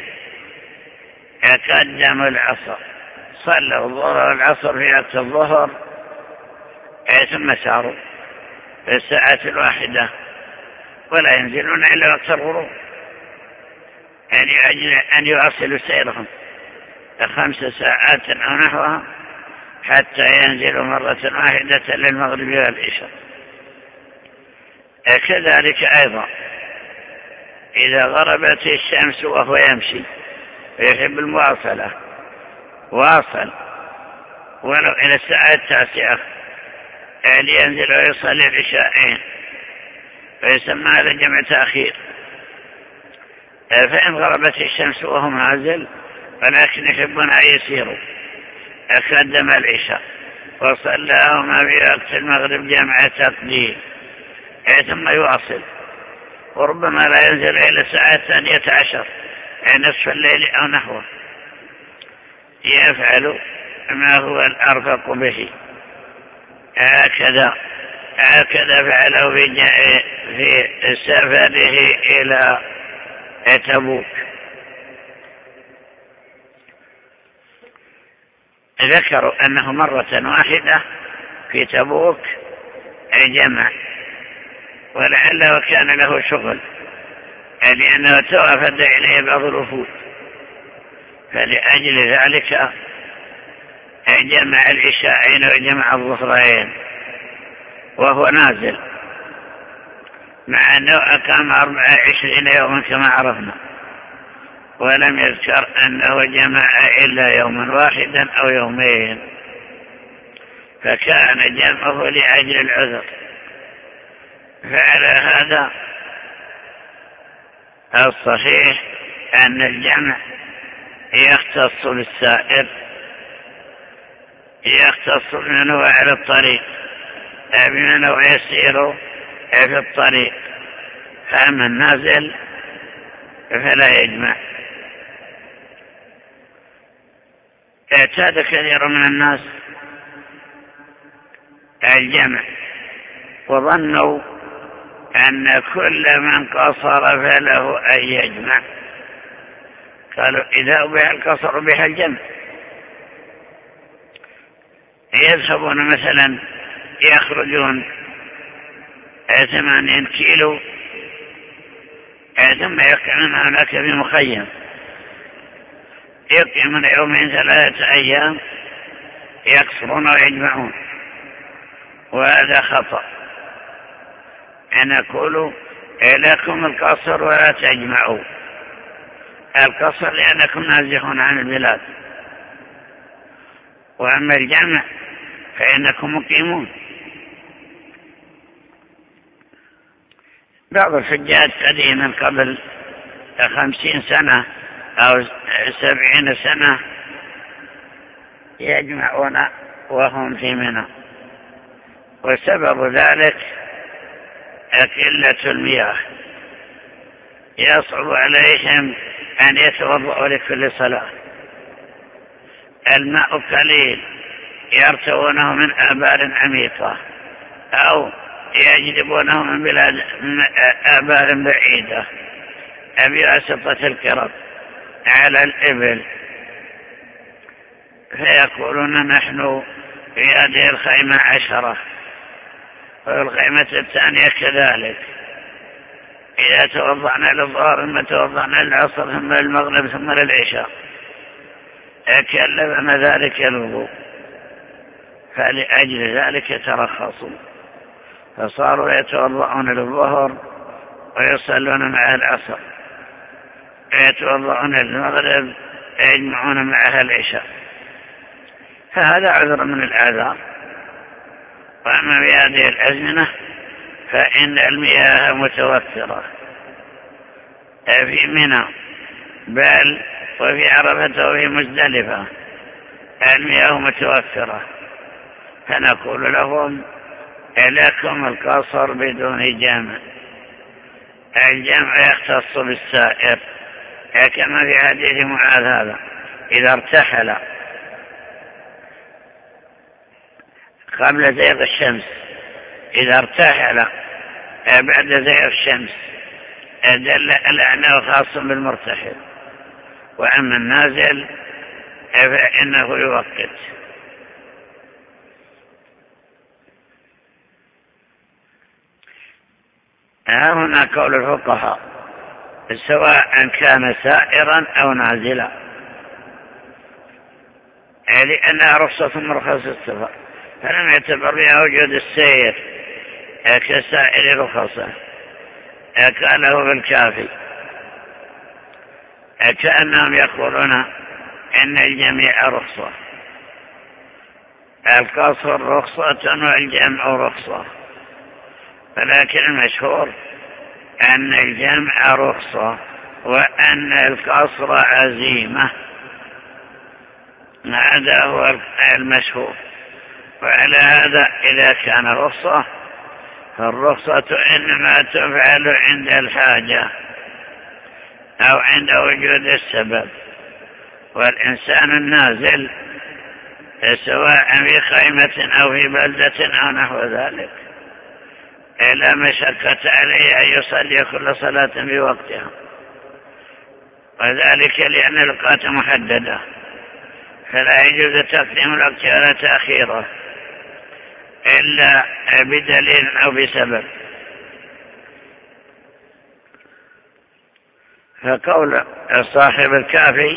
يقدموا العصر، صلوا الظهر والعصر في وقت الظهر ثم ساروا في الساعة 1 ولا ينزلون إلا وقت الغروب، يعني أجل أن يواصلوا سيرهم 5 ساعات أو نحوها حتى ينزلوا مرة واحدة للمغرب والعشاء. كذلك أيضا إذا غربت الشمس وهو يمشي ويحب المواصلة واصل ولو إلى الساعة 9 لينزل ويصلي العشاءين ويسمى هذا جمع تأخير. فإن غربت الشمس وهو نازل ولكن يحبون أن يسيروا قدم العشاء وصلاهما في وقت المغرب جمع تقديم ثم يواصل، وربما لا ينزل إلى الساعة 12 نصف الليل أو نحوه، يفعل ما هو الأرفق به. هكذا فعله في سفره إلى تبوك. ذكروا أنه مرة واحدة في تبوك جمع، ولعله كان له شغل لأنه توافد إليه بعض الوفود، فلأجل ذلك جمع العشاءين وجمع الظهرين وهو نازل، مع أنه أقام 24 يوما كما عرفنا، ولم يذكر أنه جمع إلا يوما واحدا أو يومين، فكان جمعه لأجل العذر. فعلى هذا الصحيح أن الجمع يختص بالسائر، يختص بمن هو على الطريق، بمن هو يسير في الطريق، فأما النازل فلا يجمع. اعتاد كثير من الناس الجمع وظنوا أن كل من قصر فله أن يجمع، قالوا إذا أبيح القصر أبيح الجمع. يذهبون مثلا يخرجون 80 كيلو ثم يقيمون هناك في مخيم، يقيمون يومين 3 أيام يقصرون ويجمعون، وهذا خطأ. نقول لكم القصر ولا تجمعوا. القصر لأنكم نازحون عن البلاد، وأما الجمع فإنكم مقيمون. بعض الحجاج قديما قبل 50 سنة أو 70 سنة يجمعون وهم في منى، وسبب ذلك قلة المياه، يصعب عليهم أن يتوضأوا لكل صلاة، الماء قليل، يرتوونه من آبار عميقة أو يجلبونه من بلاد آبار بعيدة بواسطة الكرب على الإبل، فيقولون نحن في هذه الخيمة 10 والخيمة الثانية كذلك، إذا توضعنا للظهر ثم توضعنا للعصر ثم للمغرب ثم للعشاء كلفنا ذلك الوضوء، فلأجل ذلك ترخصوا فصاروا يتوضعون للظهر ويصلون مع العصر، يتوضعون للمغرب يجمعون معها العشاء، فهذا عذر من الأعذار. وأما في هذه الأزمنة فإن المياه متوفرة في منى بل وفي عرفة وفي مزدلفة، المياه متوفرة، فنقول لهم لكم القصر بدون جمع. الجمع يختص بالسائر كما في حديث معاذ هذا، إذا ارتحل قبل زيغ الشمس، إذا ارتحل بعد زيغ الشمس دل على أنه خاص بالمرتحل، وأما النازل فإنه يوقت. هنا قول الفقهاء سواء كان سائرا أو نازلا، لأنها رخصة من رخص السفر، فلم يعتبر بها وجود السير كسائر رخصة. قاله بالكافي كأنهم يقولون إن الجميع رخصة، القصر رخصة والجمع رخصة، ولكن المشهور أن الجمع رخصة وأن القصر عزيمة. هذا هو المشهور. وعلى هذا إذا كان رخصة فالرخصة إنما تفعل عند الحاجة أو عند وجود السبب. والإنسان النازل سواء في خيمة أو في بلدة أو نحو ذلك لا مشقة عليه أن يصلي كل صلاة في وقتها، وذلك لأن الأوقات محددة فلا يجوز تقديم الوقت ولا تأخيره إلا بدليل أو بسبب. فقول صاحب الكافي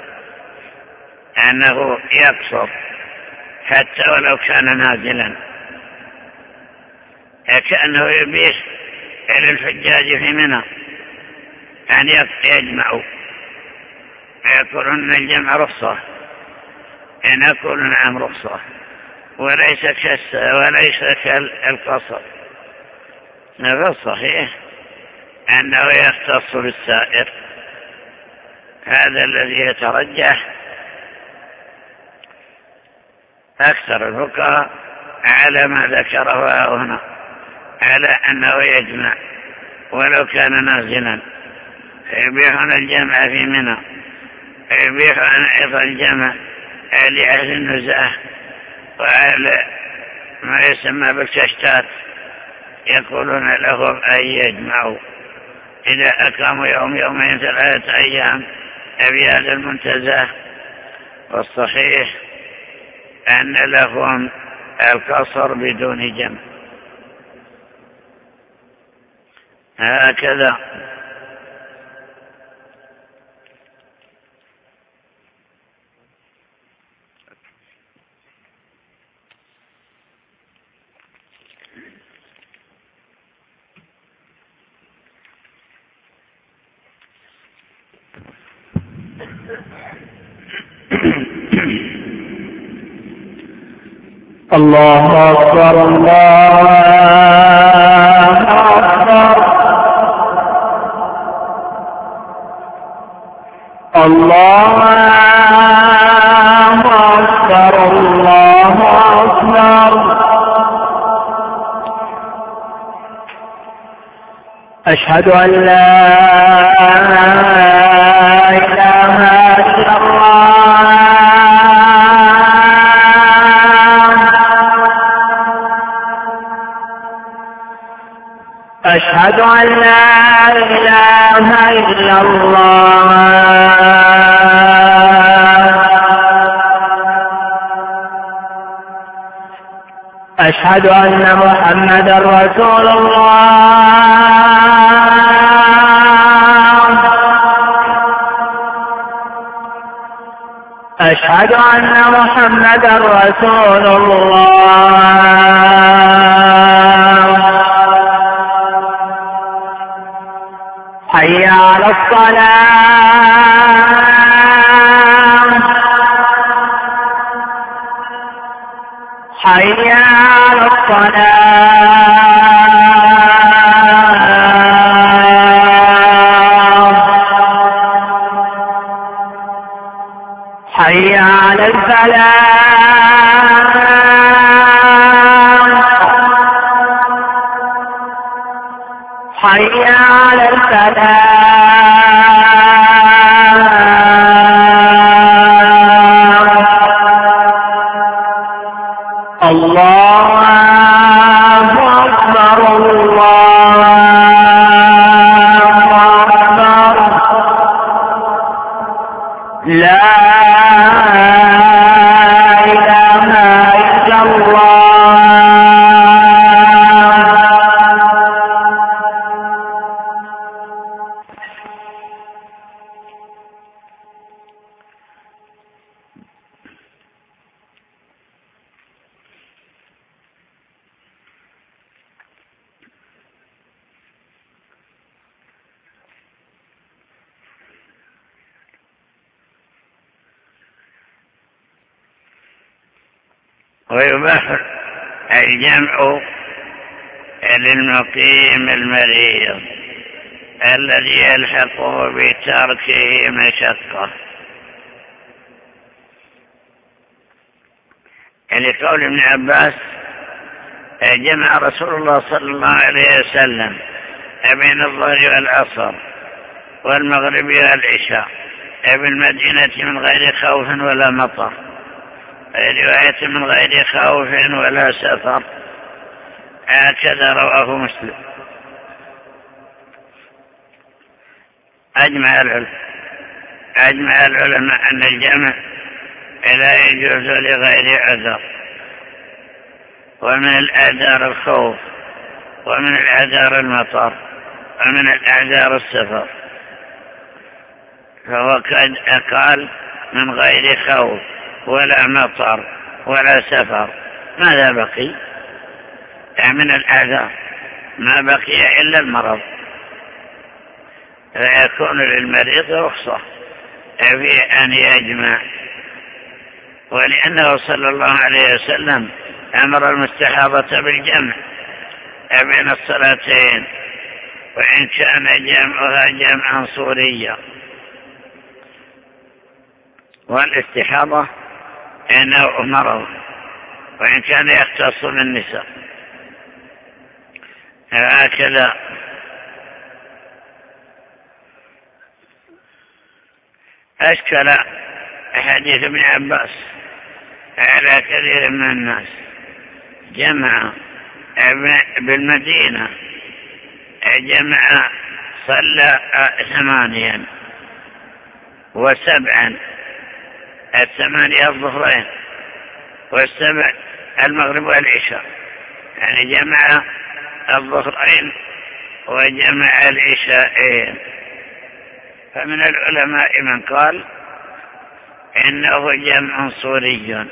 أنه يقصر حتى ولو كان نازلا، كأنه يبيح إلى الحجاج في منى أن يجمعوا، يقولون الجمع رخصة، إن أقول نعم رخصة وليس كالقصر. فالصحيح أنه يختص بالسائر، هذا الذي يترجح. أكثر الفقهاء على ما ذكره هنا على أنه يجمع ولو كان نازلا، فيبيحون الجمع في منى، يبيحون أيضا الجمع لأهل النزاهة وأهل ما يسمى بالكشتات، يقولون لهم أن يجمعوا إذا أقاموا يومين 3 أيام في هذا المنتزه. والصحيح أن لهم القصر بدون جمع. هكذا الله أكبر الله أكبر الله أكبر الله أكبر. أشهد أن لا إله إلا الله أشهد أن لا إله إلا الله أشهد أن محمدا رسول الله أشهد أن محمدا رسول الله. حي على الصلاة حي على الصلاة حي على الفلاح حي على الفلاح. الله أكبر الله أكبر. لا إله إلا الله. ويباح الجمع للمقيم المريض الذي يلحقه بتركه مشقة. لقول ابن عباس جمع رسول الله صلى الله عليه وسلم بين الظهر والعصر والمغرب والعشاء بالمدينة من غير خوف ولا مطر، رواية من غير خوف ولا سفر، هكذا رواه مسلم. أجمع العلماء أن الجمع لا يجوز لغير عذر، ومن الأعذار الخوف، ومن الأعذار المطر، ومن الأعذار السفر. فهو قال من غير خوف ولا مطر ولا سفر، ماذا بقي؟ من الأعذار ما بقي إلا المرض، فيكون للمريض رخصة في أن يجمع. ولأنه صلى الله عليه وسلم أمر المستحاضة بالجمع بين الصلاتين، وإن كان جمعها جمعا صوريا. والاستحاضة نوع مرض، وإن كان يختص بالنساء. هكذا أشكل حديث ابن عباس على كثير من الناس. جمع بالمدينة، جمع صلى 8 و7، 8 الظهرين و7 المغرب والعشاء، يعني جمع الظهرين وجمع العشاءين. فمن العلماء من قال إنه جمع صوري،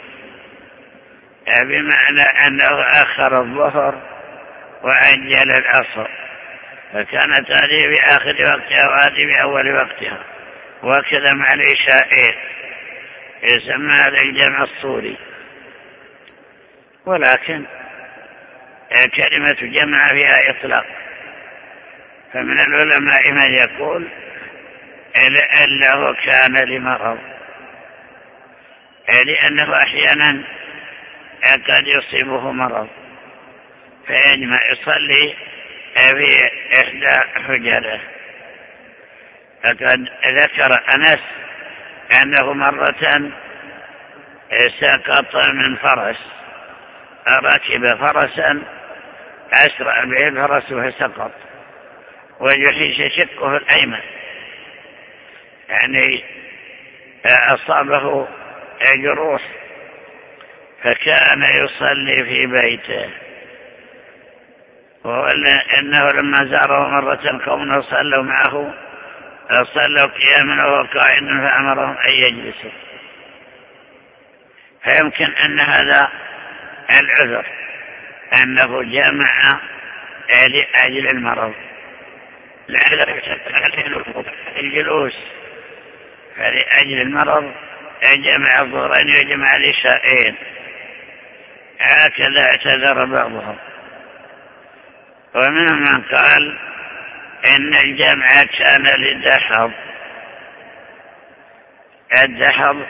بمعنى أنه أخر الظهر وأجل العصر، فكانت هذه بآخر وقتها وهذه بأول وقتها، وكذا مع العشاءين، يسمى هذا الجمع الصوري. ولكن كلمة جمع فيها إطلاق، فمن العلماء من يقول لأنه كان لمرض، لأنه أحيانا قد يصيبه مرض فيجمع يصلي في إحدى حجره. فقد ذكر أنس أنه مرة سقط من فرس، ركب فرسا أسرع به الفرس فسقط، وجحيش شقه الأيمن، يعني أصابه جروح، فكان يصلي في بيته. وإنه لما زاره مرة قوم صلوا معه، صلوا قياما وهو قائم فأمرهم أن يجلسوا. فيمكن أن هذا العذر أنه جمع لأجل المرض، لأجل الجلوس، فلأجل المرض جمع الظهرين وجمع العشاءين. هكذا اعتذر بعضهم. ومنهم من قال إن الجمع كان للدحض. الدحض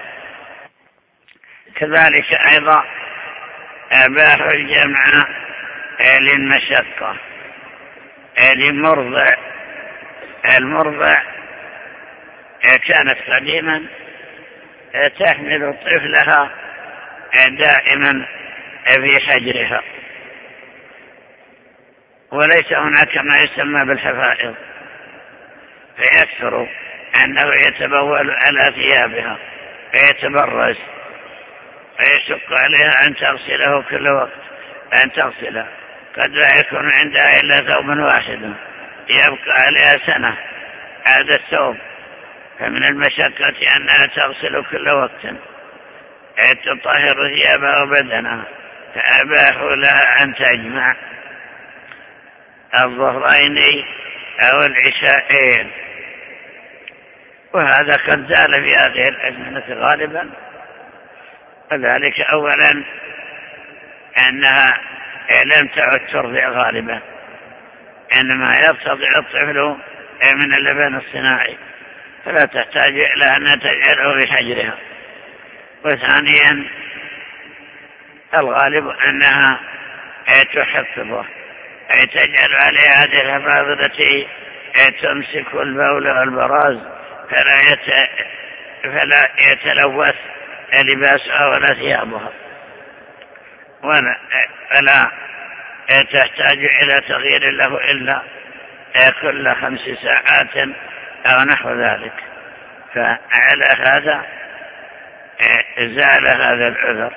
كذلك أيضا أباحوا الجمع للمشقة، لمرضع. المرضع كانت قديما تحمل طفلها دائما في حجرها، وليس هناك ما يسمى بالحفائض، فيكثر أنه يتبول على ثيابها ويتبرز، ويشق عليها أن تغسله كل وقت، أن تغسله. قد لا يكون عندها إلا ثوب واحد يبقى عليها سنة هذا الثوب، فمن المشقة أنها تغسل كل وقت، تطهر ثيابها وبدنها، فأباحوا لها أن تجمع الظهرين أو العشاءين. وهذا قد زال في هذه الأزمنة غالبا، وذلك أولا أنها لم تعد ترضع غالبا، إنما يرتضع الطفل من اللبن الصناعي، فلا تحتاج إلى أن تجعله في حجرها. وثانيا الغالب أنها تحفظه، أي تجعل عليها هذه الحفاظ التي تمسك البول والبراز فلا يتلوث لباسها ولا ثيابها، ولا تحتاج إلى تغيير له إلا كل 5 ساعات أو نحو ذلك. فعلى هذا زال هذا العذر.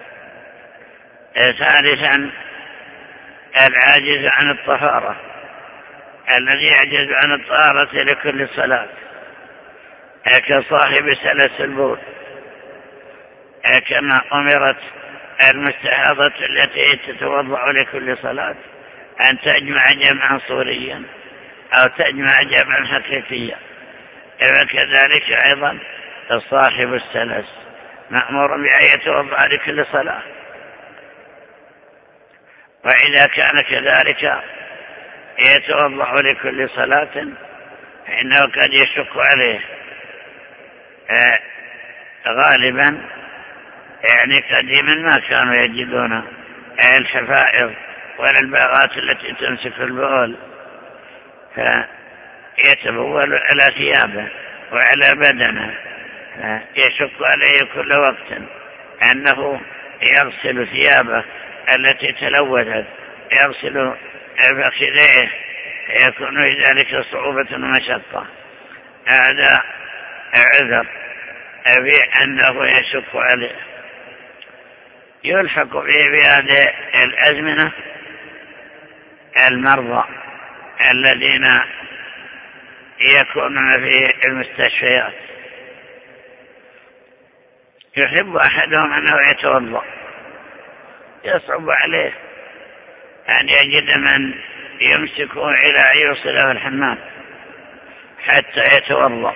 ثالثا العاجز عن الطهارة، الذي يعجز عن الطهارة لكل صلاة، كصاحب سلس البول، كما أمرت المستحاضة التي تتوضأ لكل صلاة أن تجمع جمعا صوريا أو تجمع جمعا حقيقيا، وكذلك أيضا صاحب السلس مأمور بأن يتوضأ لكل صلاة. وإذا كان كذلك يتوضأ لكل صلاة فإنه قد يشك عليه غالبا، يعني قديما ما كانوا يجدون الحفائظ ولا الباغات التي تمسك البول، فيتبول على ثيابه وعلى بدنه، يشك عليه كل وقت أنه يغسل ثيابه التي تلوثت، يغسل فخذيه، يكون في ذلك صعوبة ومشقة. هذا عذر في أنه يشك عليه. يلحق به بهذه الأزمنة المرضى الذين يكونون في المستشفيات، يحب أحدهم أنه يتوضأ، يصعب عليه أن يجد من يمسكه إلى أن يوصله الحمام حتى يتوضأ،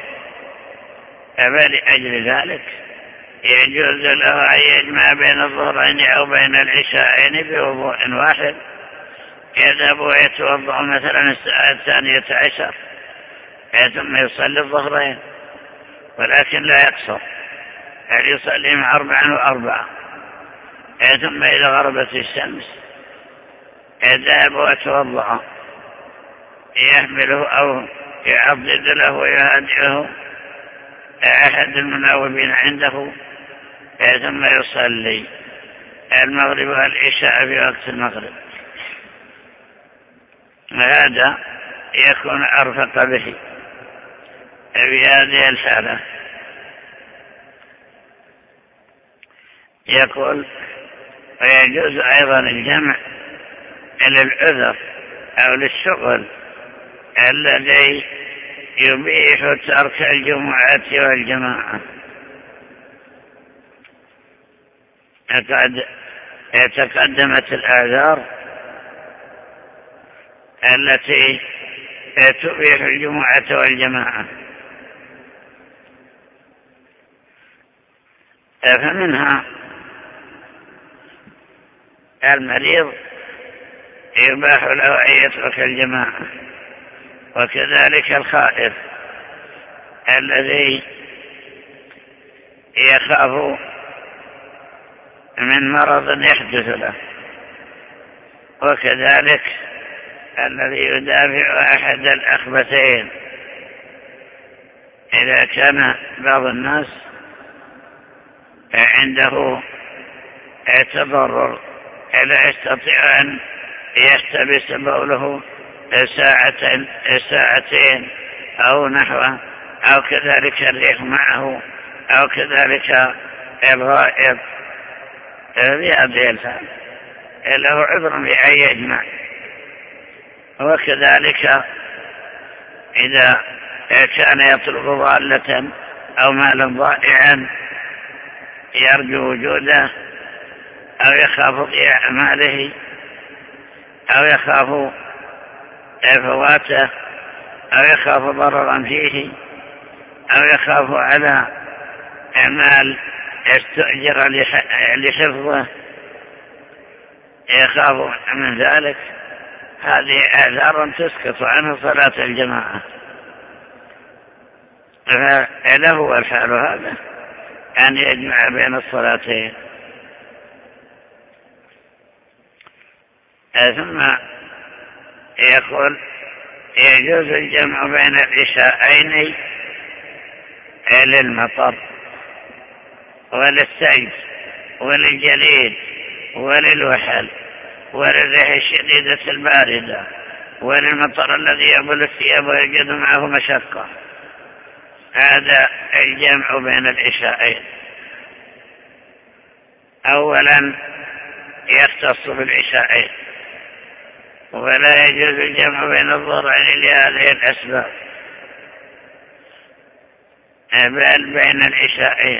فلأجل ذلك يجوز له أن يجمع بين الظهرين أو بين العشاءين بوضوء واحد، يذهب ويتوضأ مثلا الساعة 12 ثم يصلي الظهرين، ولكن لا يقصر، هل يصلي مع 4 و4، ثم إذا غربت الشمس يذهب ويتوضأ، يحمله أو يعضد له ويهدئه أحد المناوبين عنده، ثم يصلي المغرب والعشاء في وقت المغرب. هذا يكون أرفق به في هذه الحالة. يقول ويجوز أيضا الجمع للعذر أو للشغل الذي يبيح ترك الجمعة والجماعة. قد تقدمت الآثار التي تبيح الجمعة والجماعة، فمنها المريض يباح له أن يترك الجماعة، وكذلك الخائف الذي يخاف من مرض يحدث له، وكذلك الذي يدافع أحد الأخبثين. إذا كان بعض الناس عنده تضرر لا يستطيع أن يحتبس بوله ساعتين أو نحوه، أو كذلك الريح معه، أو كذلك الغائط، بهذه الحال له عذر بأن يجمع. وكذلك إذا كان يطلب ضالة أو مالا ضائعا يرجو وجوده، أو يخاف ضياع ماله، أو يخاف فواته، أو يخاف ضررا فيه، أو يخاف على مال استؤجر لحفظه، يخاف من ذلك، هذه آثار تسقط عنه صلاة الجماعة. فله الحال هذا أن يجمع بين الصلاتين. ثم يقول يجوز الجمع بين العشاءين للمطر وللسيف وللجليد وللوحل وللريح الشديدة الباردة وللمطر الذي يبل الثياب ويجد معه مشقة. هذا الجمع بين العشاءين. أولا يختص بالعشاءين، ولا يجوز الجمع بين الظهرين لهذه الأسباب، بل بين العشاءين.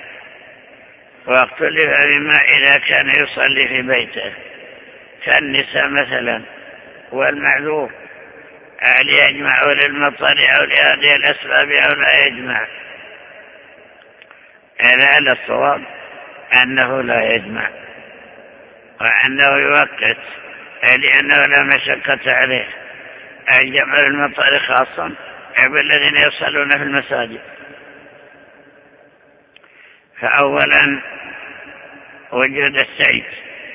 واختلف بما إذا كان يصلي في بيته كالنساء مثلا والمعذور، هل يجمع للمطر أو لهذه الأسباب أو لا يجمع؟ على الصواب أنه لا يجمع، وأنه يوقت، لأنه لا مشقة عليه. الجمع للمطر خاصا بالذين يصلون في المساجد. فأولا وجود السيف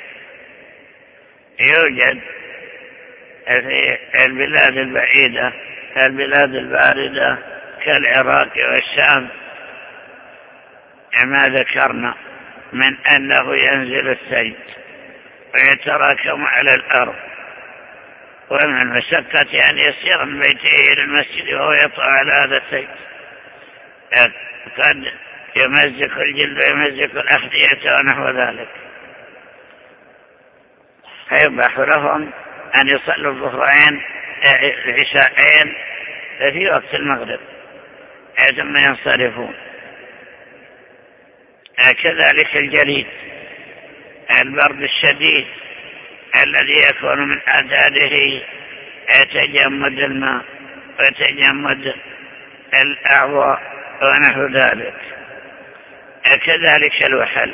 يوجد في البلاد البعيدة، البلاد الباردة كالعراق والشام، ما ذكرنا من أنه ينزل السيل ويتراكم على الأرض، ومن المشقة أن يسير من بيته إلى المسجد وهو يطأ على هذا السيل، قد يمزق الجلد ويمزق الأحذية ونحو ذلك. فيباح لهم أن يصلوا الظهرين العشاءين في وقت المغرب ثم ينصرفون. كذلك الجليد، البرد الشديد الذي يكون من آثاره تجمد الماء وتجمد الأعضاء ونحو ذلك. كذلك الوحل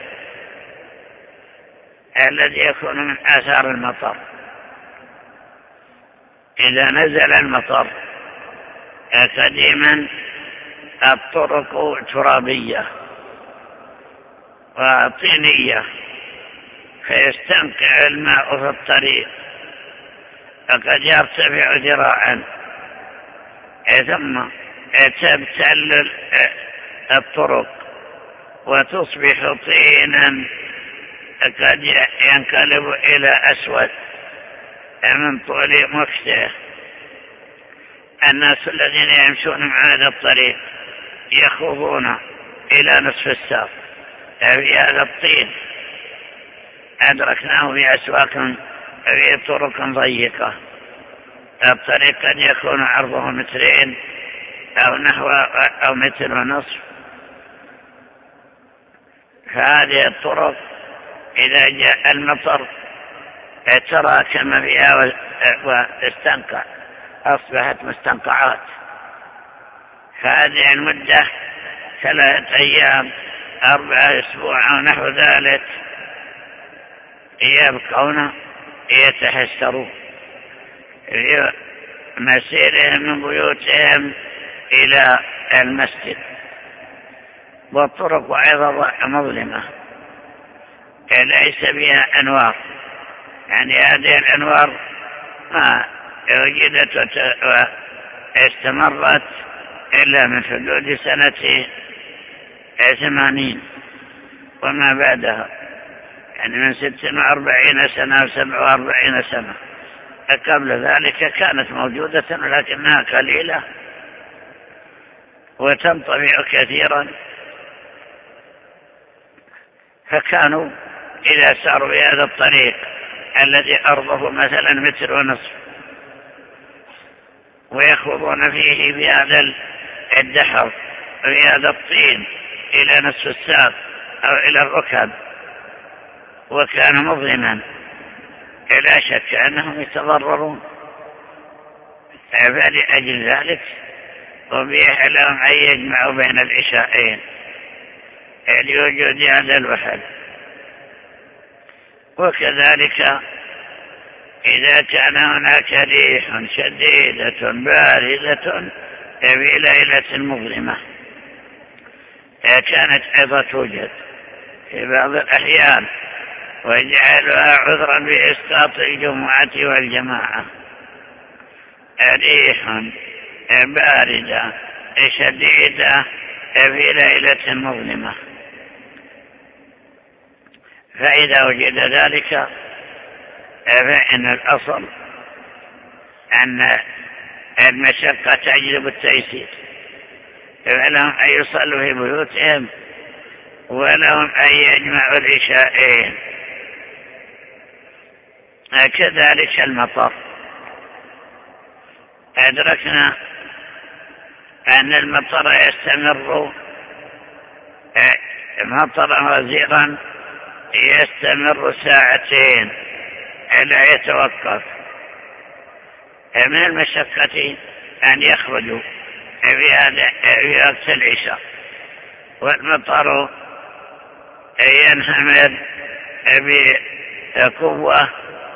الذي يكون من آثار المطر. إذا نزل المطر قديما الطرق ترابية وطينية، فيستنقع الماء في الطريق وقد يرتفع ذراعا، ثم تبتل الطرق وتصبح طينا قد ينقلب إلى أسود من طول مكسه. الناس الذين يمشون مع هذا الطريق يخوضون إلى نصف الساق في هذا الطين. أدركناه في أسواق في طرق ضيقة، الطريق قد يكون عرضه 2 متر أو نحو أو 1.5 متر. فهذه الطرق إذا جاء المطر تراكم فيها واستنقع، أصبحت مستنقعات. فهذه المدة 3 أيام 4 أسبوع أو نحو ذلك يبقون يتحسرون في مسيرهم من بيوتهم إلى المسجد. والطرق أيضا مظلمة ليس بها أنوار، يعني هذه الأنوار ما وجدت واستمرت إلا من حدود سنة 80 وما بعدها، يعني من 46 سنة أو 47 سنة. قبل ذلك كانت موجودة ولكنها قليلة وتنطبع كثيرا. فكانوا إذا ساروا بهذا الطريق الذي أرضه مثلا 1.5 متر ويخوضون فيه بهذا الدحر بهذا الطين إلى نصف الساق أو إلى الركب، وكان مظلما، لا شك أنهم يتضررون. فلأجل ذلك أبيح لهم أن يجمعوا بين العشاءين لوجود هذا الوحل. وكذلك إذا كان هناك ريح شديدة باردة في ليلة مظلمة كانت أيضا توجد في بعض الأحيان، وجعلها عذرا بإسقاط الجمعة والجماعة. ريح باردة شديدة في ليلة مظلمة، فإذا وجد ذلك فإن الأصل أن المشقة تجلب التيسير، فلهم أن يصلوا في بيوتهم ولهم أن يجمعوا العشاءين. كذلك المطر، أدركنا أن المطر يستمر مطرا غزيرا يستمر ساعتين لا يتوقف. من المشقة أن يخرجوا في وقت العشاء والمطر ينهمر بقوة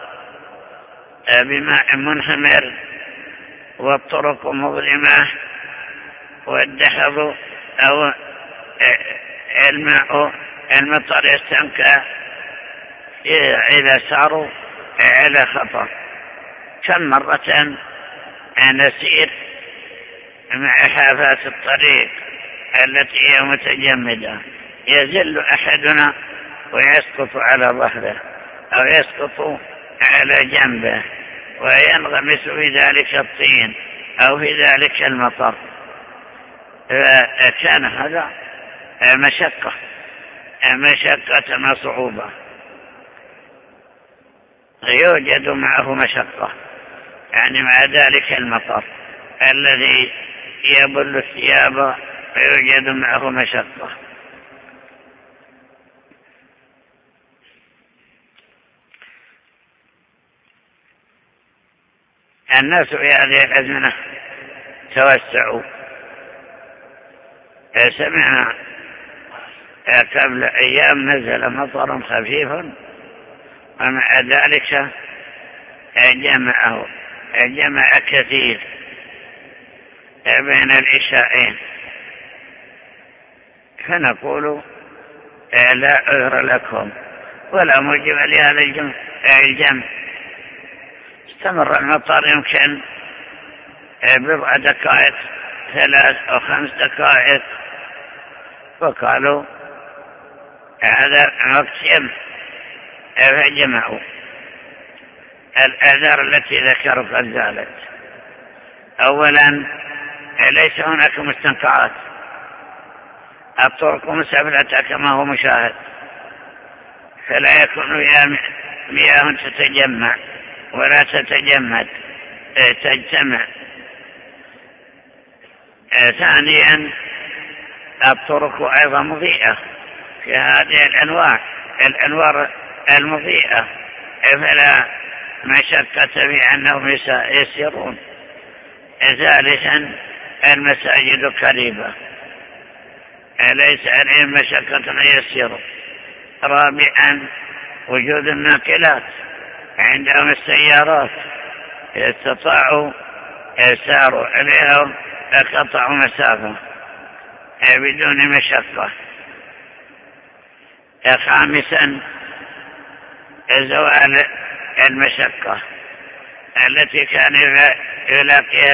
بماء منهمر والطرق مظلمة والدحض أو المطر يستنكى إذا ساروا على خطر. كم مرة نسير مع حافات الطريق التي هي متجمدة، يزل أحدنا ويسقط على ظهره أو يسقط على جنبه وينغمس في ذلك الطين أو في ذلك المطر. كان هذا مشقة وصعوبة، يوجد معه مشقة، يعني مع ذلك المطر الذي يبل الثياب يوجد معه مشقة. الناس في هذه الأزمنة توسعوا. سمعنا قبل أيام نزل مطر خفيف ومع ذلك جمع كثير بين العشاءين، فنقول لا عذر لكم ولا موجب لهذا الجمع. استمر المطر يمكن بضع دقائق 3 أو 5 دقائق، وقالوا هذا وقت جمع، فجمعوا. الآثار التي ذكروا قد زالت. أولا ليس هناك مستنقعات، الطرق مسافلة كما هو مشاهد، فلا يكون مياه تتجمع ولا تجتمع. ثانيا الطرق أيضا مضيئة في هذه الأنوار المضيئة، فلا مشقة في أنهم يسيرون. ثالثا المساجد قريبة ليس عليهم مشقة أن يسيروا. رابعا وجود الناقلات، عندهم السيارات استطاعوا يساروا عليها قطعوا مسافة بدون مشقة. خامسا زوال المشقة التي كان يلاقيها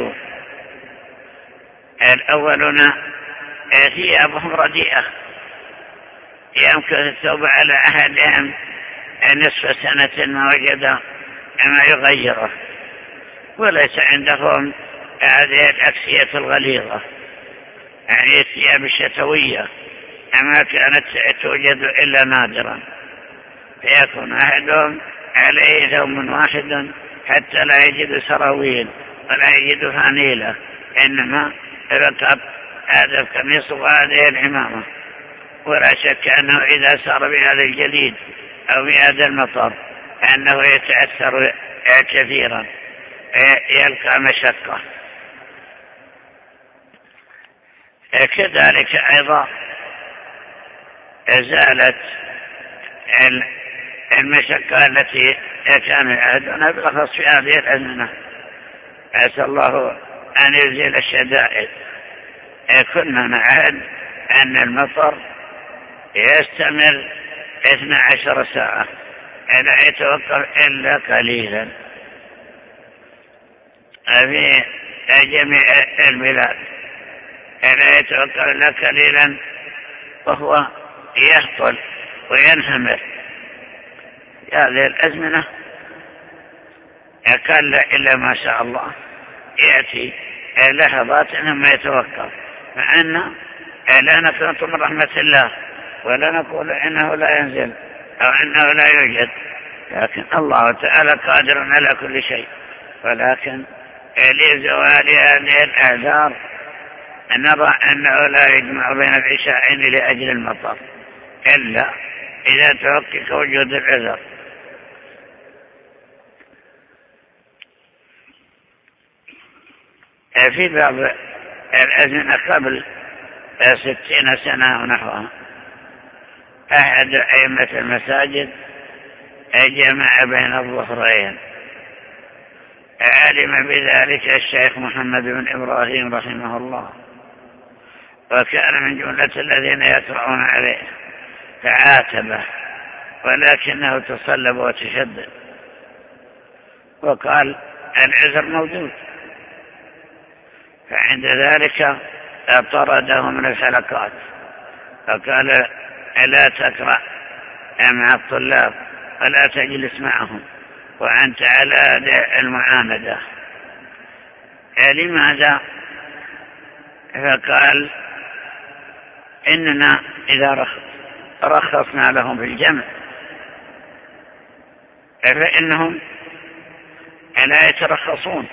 الأولون ثيابهم رديئة، يمكن الثوب على أحدهم نصف سنة ما وجد ما يغيره، وليس عندهم هذه الأكسية الغليظة، يعني الثياب الشتوية ما كانت توجد إلا نادرا، فيكون أحدهم عليه ثوب واحد حتى لا يجد سراويل ولا يجد فانيلة، إنما ركب هذا القميص وهذه العمامة. ولا شك أنه إذا سار بهذا الجليد أو بهذا المطر أنه يتأثر كثيرا، يلقى مشقة. كذلك أيضا زالت المشقة التي كان يعهدنا بالأخص في هذه الأزمنة. أسأل الله أن يزيل الشدائد. كنا نعد أن المطر يستمر 12 ساعة لا يتوقف إلا قليلا في جميع البلاد، لا يتوقف إلا قليلا وهو يهطل وينهمر. هذه الأزمنة قال إلا ما شاء الله يأتي لحظات إنما يتوقف، مع أن لا نقنط من رحمة الله ولا نقول إنه لا ينزل أو إنه لا يوجد، لكن الله تعالى قادر على كل شيء. ولكن لزوال هذه الأعذار نرى أنه لا يجمع بين العشاءين لأجل المطر إلا إذا تحقق وجود العذر. في بعض الأزمنة قبل 60 سنة ونحوها أحد أئمة المساجد جمع بين الظهرين، علم بذلك الشيخ محمد بن إبراهيم رحمه الله، وكان من جملة الذين يقرؤون عليه، فعاتبه ولكنه تصلب وتشدد وقال العذر موجود. فعند ذلك طرده من الحلقات فقال لا تقرأ مع الطلاب ولا تجلس معهم وأنت على المعاندة. لماذا؟ فقال إننا إذا رخصنا لهم في الجمع فإنهم لا يترخصون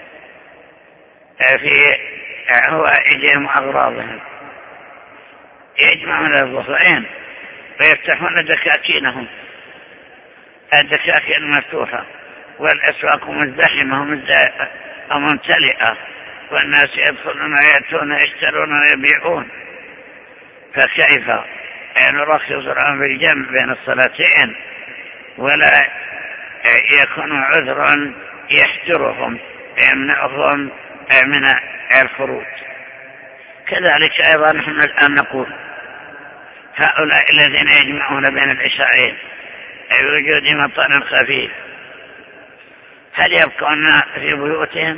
في هوائجهم وأغراضهم، يجمعون الظهرين ويفتحون دكاكينهم، الدكاكين مفتوحة والأسواق مزدحمة وممتلئة والناس يدخلون ويأتون يشترون ويبيعون، فكيف نرخص لهم في الجمع بين الصلاتين ولا يكون عذرا يحجرهم يمنعهم من الخروج؟ كذلك أيضا نحن الآن نقول هؤلاء الذين يجمعون بين العشاءين بوجود مطر خفيف هل يبقون في بيوتهم؟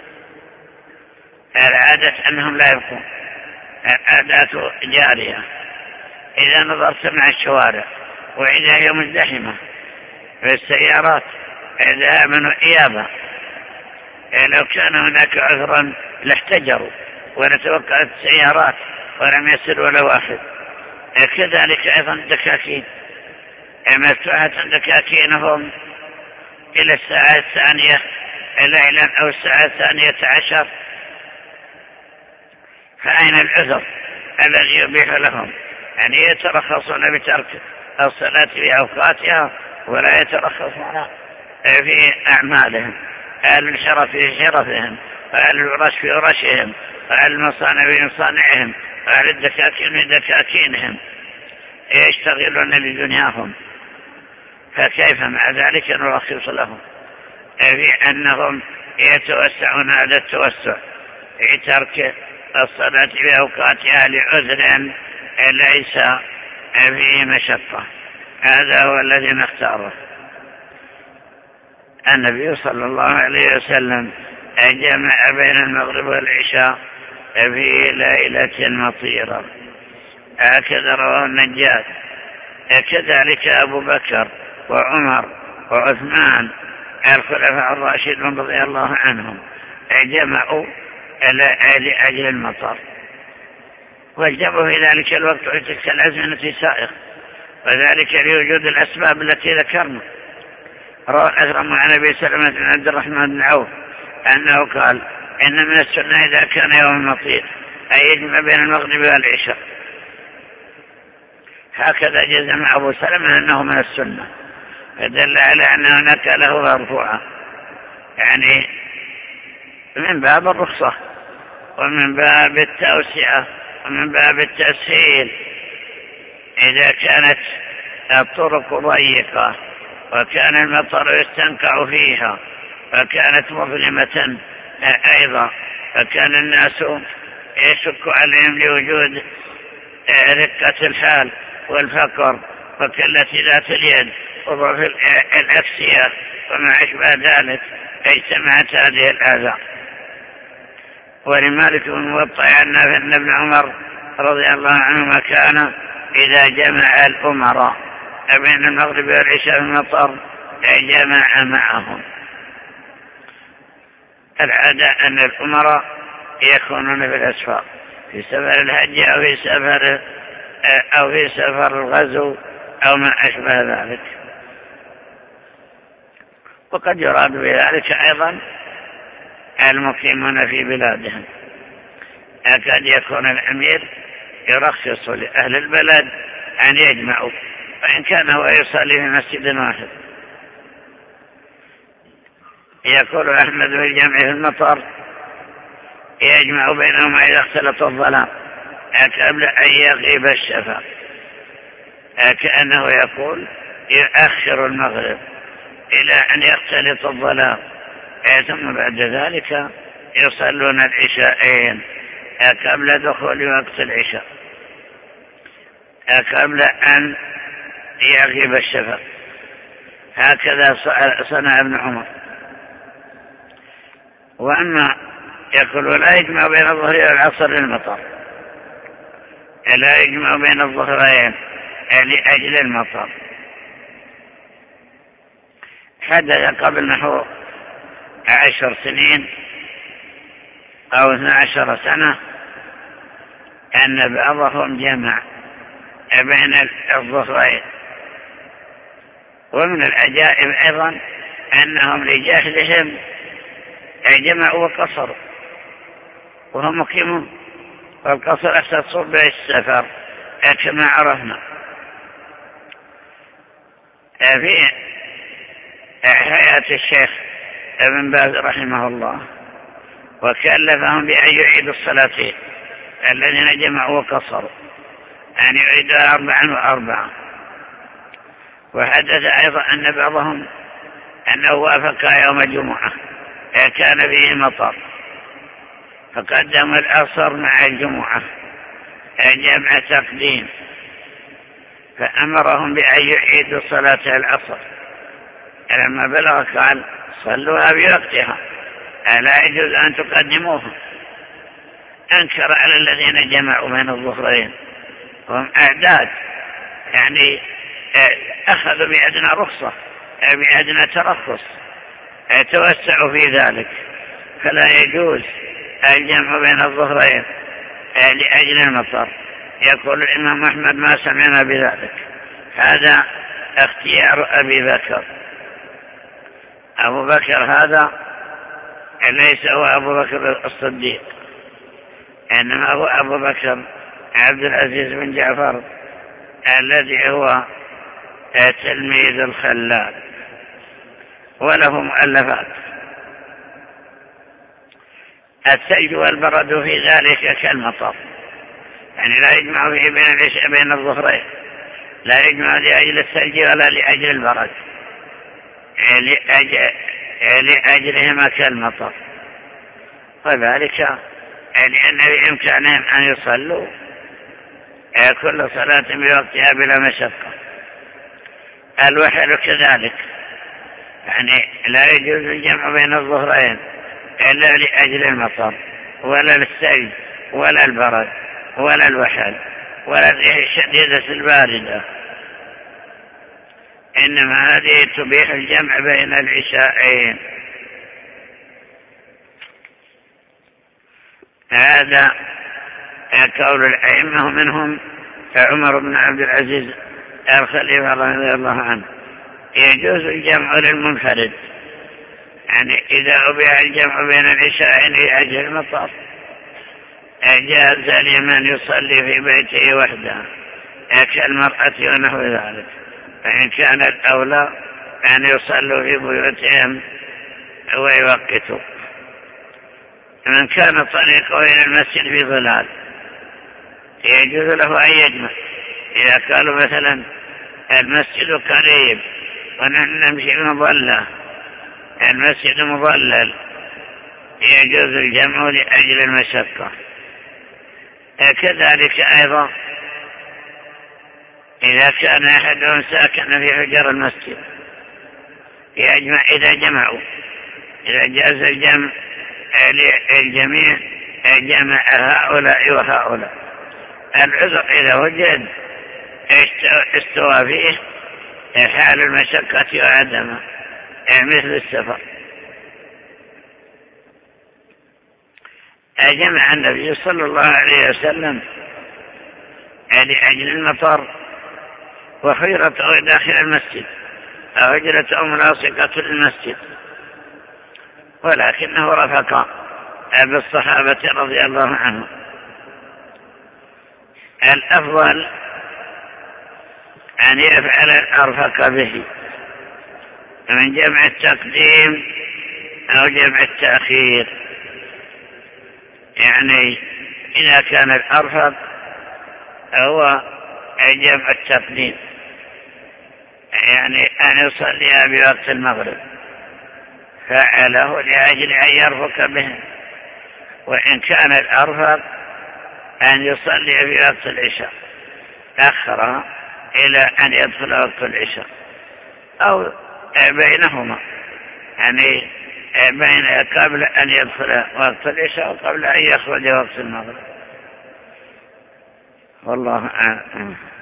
العادة أنهم لا يبقون، العادات جارية. إذا نظرت مع الشوارع وإذا هي مزدحمة في السيارات ذهابا وإيابا، لو كان هناك عذرا لاحتجروا ولتوقعت السيارات ولم يسر ولا واحد. كذلك أيضا الدكاكين مفتوحة دكاكينهم إلى الساعة 2 ليلا أو الساعة 12، فأين العذر الذي يبيح لهم أن يترخصون بترك الصلاة في أوقاتها ولا يترخصون في أعمالهم؟ أهل الشرف في شرفهم، وأهل الورش في ورشهم، وأهل المصانع في مصانعهم، وأهل الدكاكين في دكاكينهم، يشتغلون بدنياهم، فكيف مع ذلك نرخص لهم في أنهم يتوسعون هذا التوسع في ترك الصلاة في أوقاتها لعذر ليس فيه مشقة؟ هذا هو الذي نختاره. النبي صلى الله عليه وسلم جمع بين المغرب والعشاء في ليلة مطيرة، هكذا رواه النجاد. كذلك أبو بكر وعمر وعثمان الخلفاء الراشدون رضي الله عنهم جمعوا لأجل المطر، والجمع في ذلك الوقت في تلك الأزمنة سائغ، وذلك لوجود الأسباب التي ذكرنا. روى الأثرم عن أبي سلمة بن عبد الرحمن بن عوف أنه قال إن من السنة إذا كان يوم المطير أن يجمع بين المغرب والعشاء. هكذا جزم أبو سلمة أنه من السنة، فدل على أن هناك له مرفوعة، يعني من باب الرخصة ومن باب التوسعة ومن باب التسهيل. إذا كانت الطرق ضيقة وكان المطر يستنقع فيها وكانت مظلمة أيضا فكان الناس يشك عليهم لوجود رقة الحال والفقر وقلة ذات اليد وضعف الأكسية وما أشبه ذلك، اجتمعت هذه الآثار. ولمالك بن موطأ أن ابن عمر رضي الله عنهما كان إذا جمع الأمراء بين المغرب والعشاء في المطر جمع معهم. العادة أن الأمراء يكونون في الأسفار في سفر الحج أو في سفر الغزو أو ما أشبه ذلك. وقد يراد بذلك أيضا المقيمون في بلادهم. أكاد يكون الأمير يرخص لأهل البلد أن يجمعوا، وإن كان هو يصلي في مسجد واحد. يقول أحمد في الجمع في المطر يجمع بينهما إذا اختلط الظلام قبل أن يغيب الشفق، كأنه يقول يؤخر المغرب إلى أن يختلط الظلام، ثم بعد ذلك يصلون العشاءين قبل دخول وقت العشاء قبل أن يغيب الشفق. هكذا صنع ابن عمر. وأما يقول لا يجمع بين الظهر والعصر للمطر، لا يجمع بين الظهرين لأجل المطر. حدث قبل نحو 10 سنين أو 12 سنة أن بعضهم جمع بين الظهرين. ومن العجائب أيضا أنهم لجهلهم جمعوا وقصروا وهم مقيمون، والقصر يختص بالسفر كما عرفنا. في حياة الشيخ ابن باز رحمه الله وكلفهم بأن يعيدوا الصلاتين الذين جمعوا وقصروا، أن يعيدوا 4 و4. وحدث أيضا أن بعضهم أنه وافق يوم الجمعة كان فيه مطر فقدموا العصر مع الجمعة جمع تقديم، فأمرهم بأن يعيدوا صلاة العصر. لما بلغ قال صلوها بوقتها، لا يجوز أن تقدموها. أنكر على الذين جمعوا بين الظهرين، هم أعداد، يعني أخذوا بأدنى رخصة بأدنى ترخص، توسعوا في ذلك، فلا يجوز الجمع بين الظهرين لأجل المطر. يقول الإمام أحمد ما سمعنا بذلك، هذا اختيار أبي بكر. أبو بكر هذا ليس هو أبو بكر الصديق، إنما هو أبو بكر عبد العزيز بن جعفر الذي هو تلميذ الخلال وله مؤلفات. الثلج والبرد في ذلك كالمطر، يعني لا يجمع فيه بين الظهرين، لا يجمع لأجل الثلج ولا لأجل البرد، لأجلهما كالمطر. وذلك لأن بإمكانهم أن يصلوا كل صلاة بوقتها بلا مشقة. الوحل كذلك، يعني لا يجوز الجمع بين الظهرين إلا لأجل المطر ولا للثلج ولا البرد ولا الوحل ولا الريح الشديدة الباردة، إنما هذه تبيح الجمع بين العشاءين. هذا قول الأئمة، منهم عمر بن عبد العزيز الخليفة رضي الله عنه. يجوز الجمع للمنفرد، يعني إذا أبيح الجمع بين العشاءين لأجل المطر جاز لمن يصلي في بيته وحده كالمرأة ونحو ذلك، فإن كان الأولى أن يصلوا في بيوتهم ويوقتوا. من كان طريقه إلى المسجد في ظلال يجوز له أن يجمع. إذا قالوا مثلا المسجد قريب ونحن نمشي مظلة، المسجد مظلل، يجوز الجمع لأجل المشقة. كذلك أيضا إذا كان أحدهم ساكن في حجر المسجد يجمع، إذا جاز الجمع للجميع جمع هؤلاء وهؤلاء. العذر إذا وجد استوى فيه حال المشقة وعدمه مثل السفر. جمع النبي صلى الله عليه وسلم لأجل المطر وخيرته داخل المسجد أو هجرته ملاصقة للمسجد، ولكنه رفق بالصحابة رضي الله عنهم. الأفضل أن يفعل الأرفق به من جمع التقديم أو جمع التأخير. يعني إذا كان الأرفق هو جمع التقديم، يعني أن يصلي بوقت المغرب فعله لأجل أن يرفق به، وإن كان الأرفق أن يصلي في وقت العشاء أخر إلى أن يدخل وقت العشاء أو بينهما، يعني بين قبل أن يدخل وقت العشاء وقبل أن يخرج وقت المغرب. والله أعلم.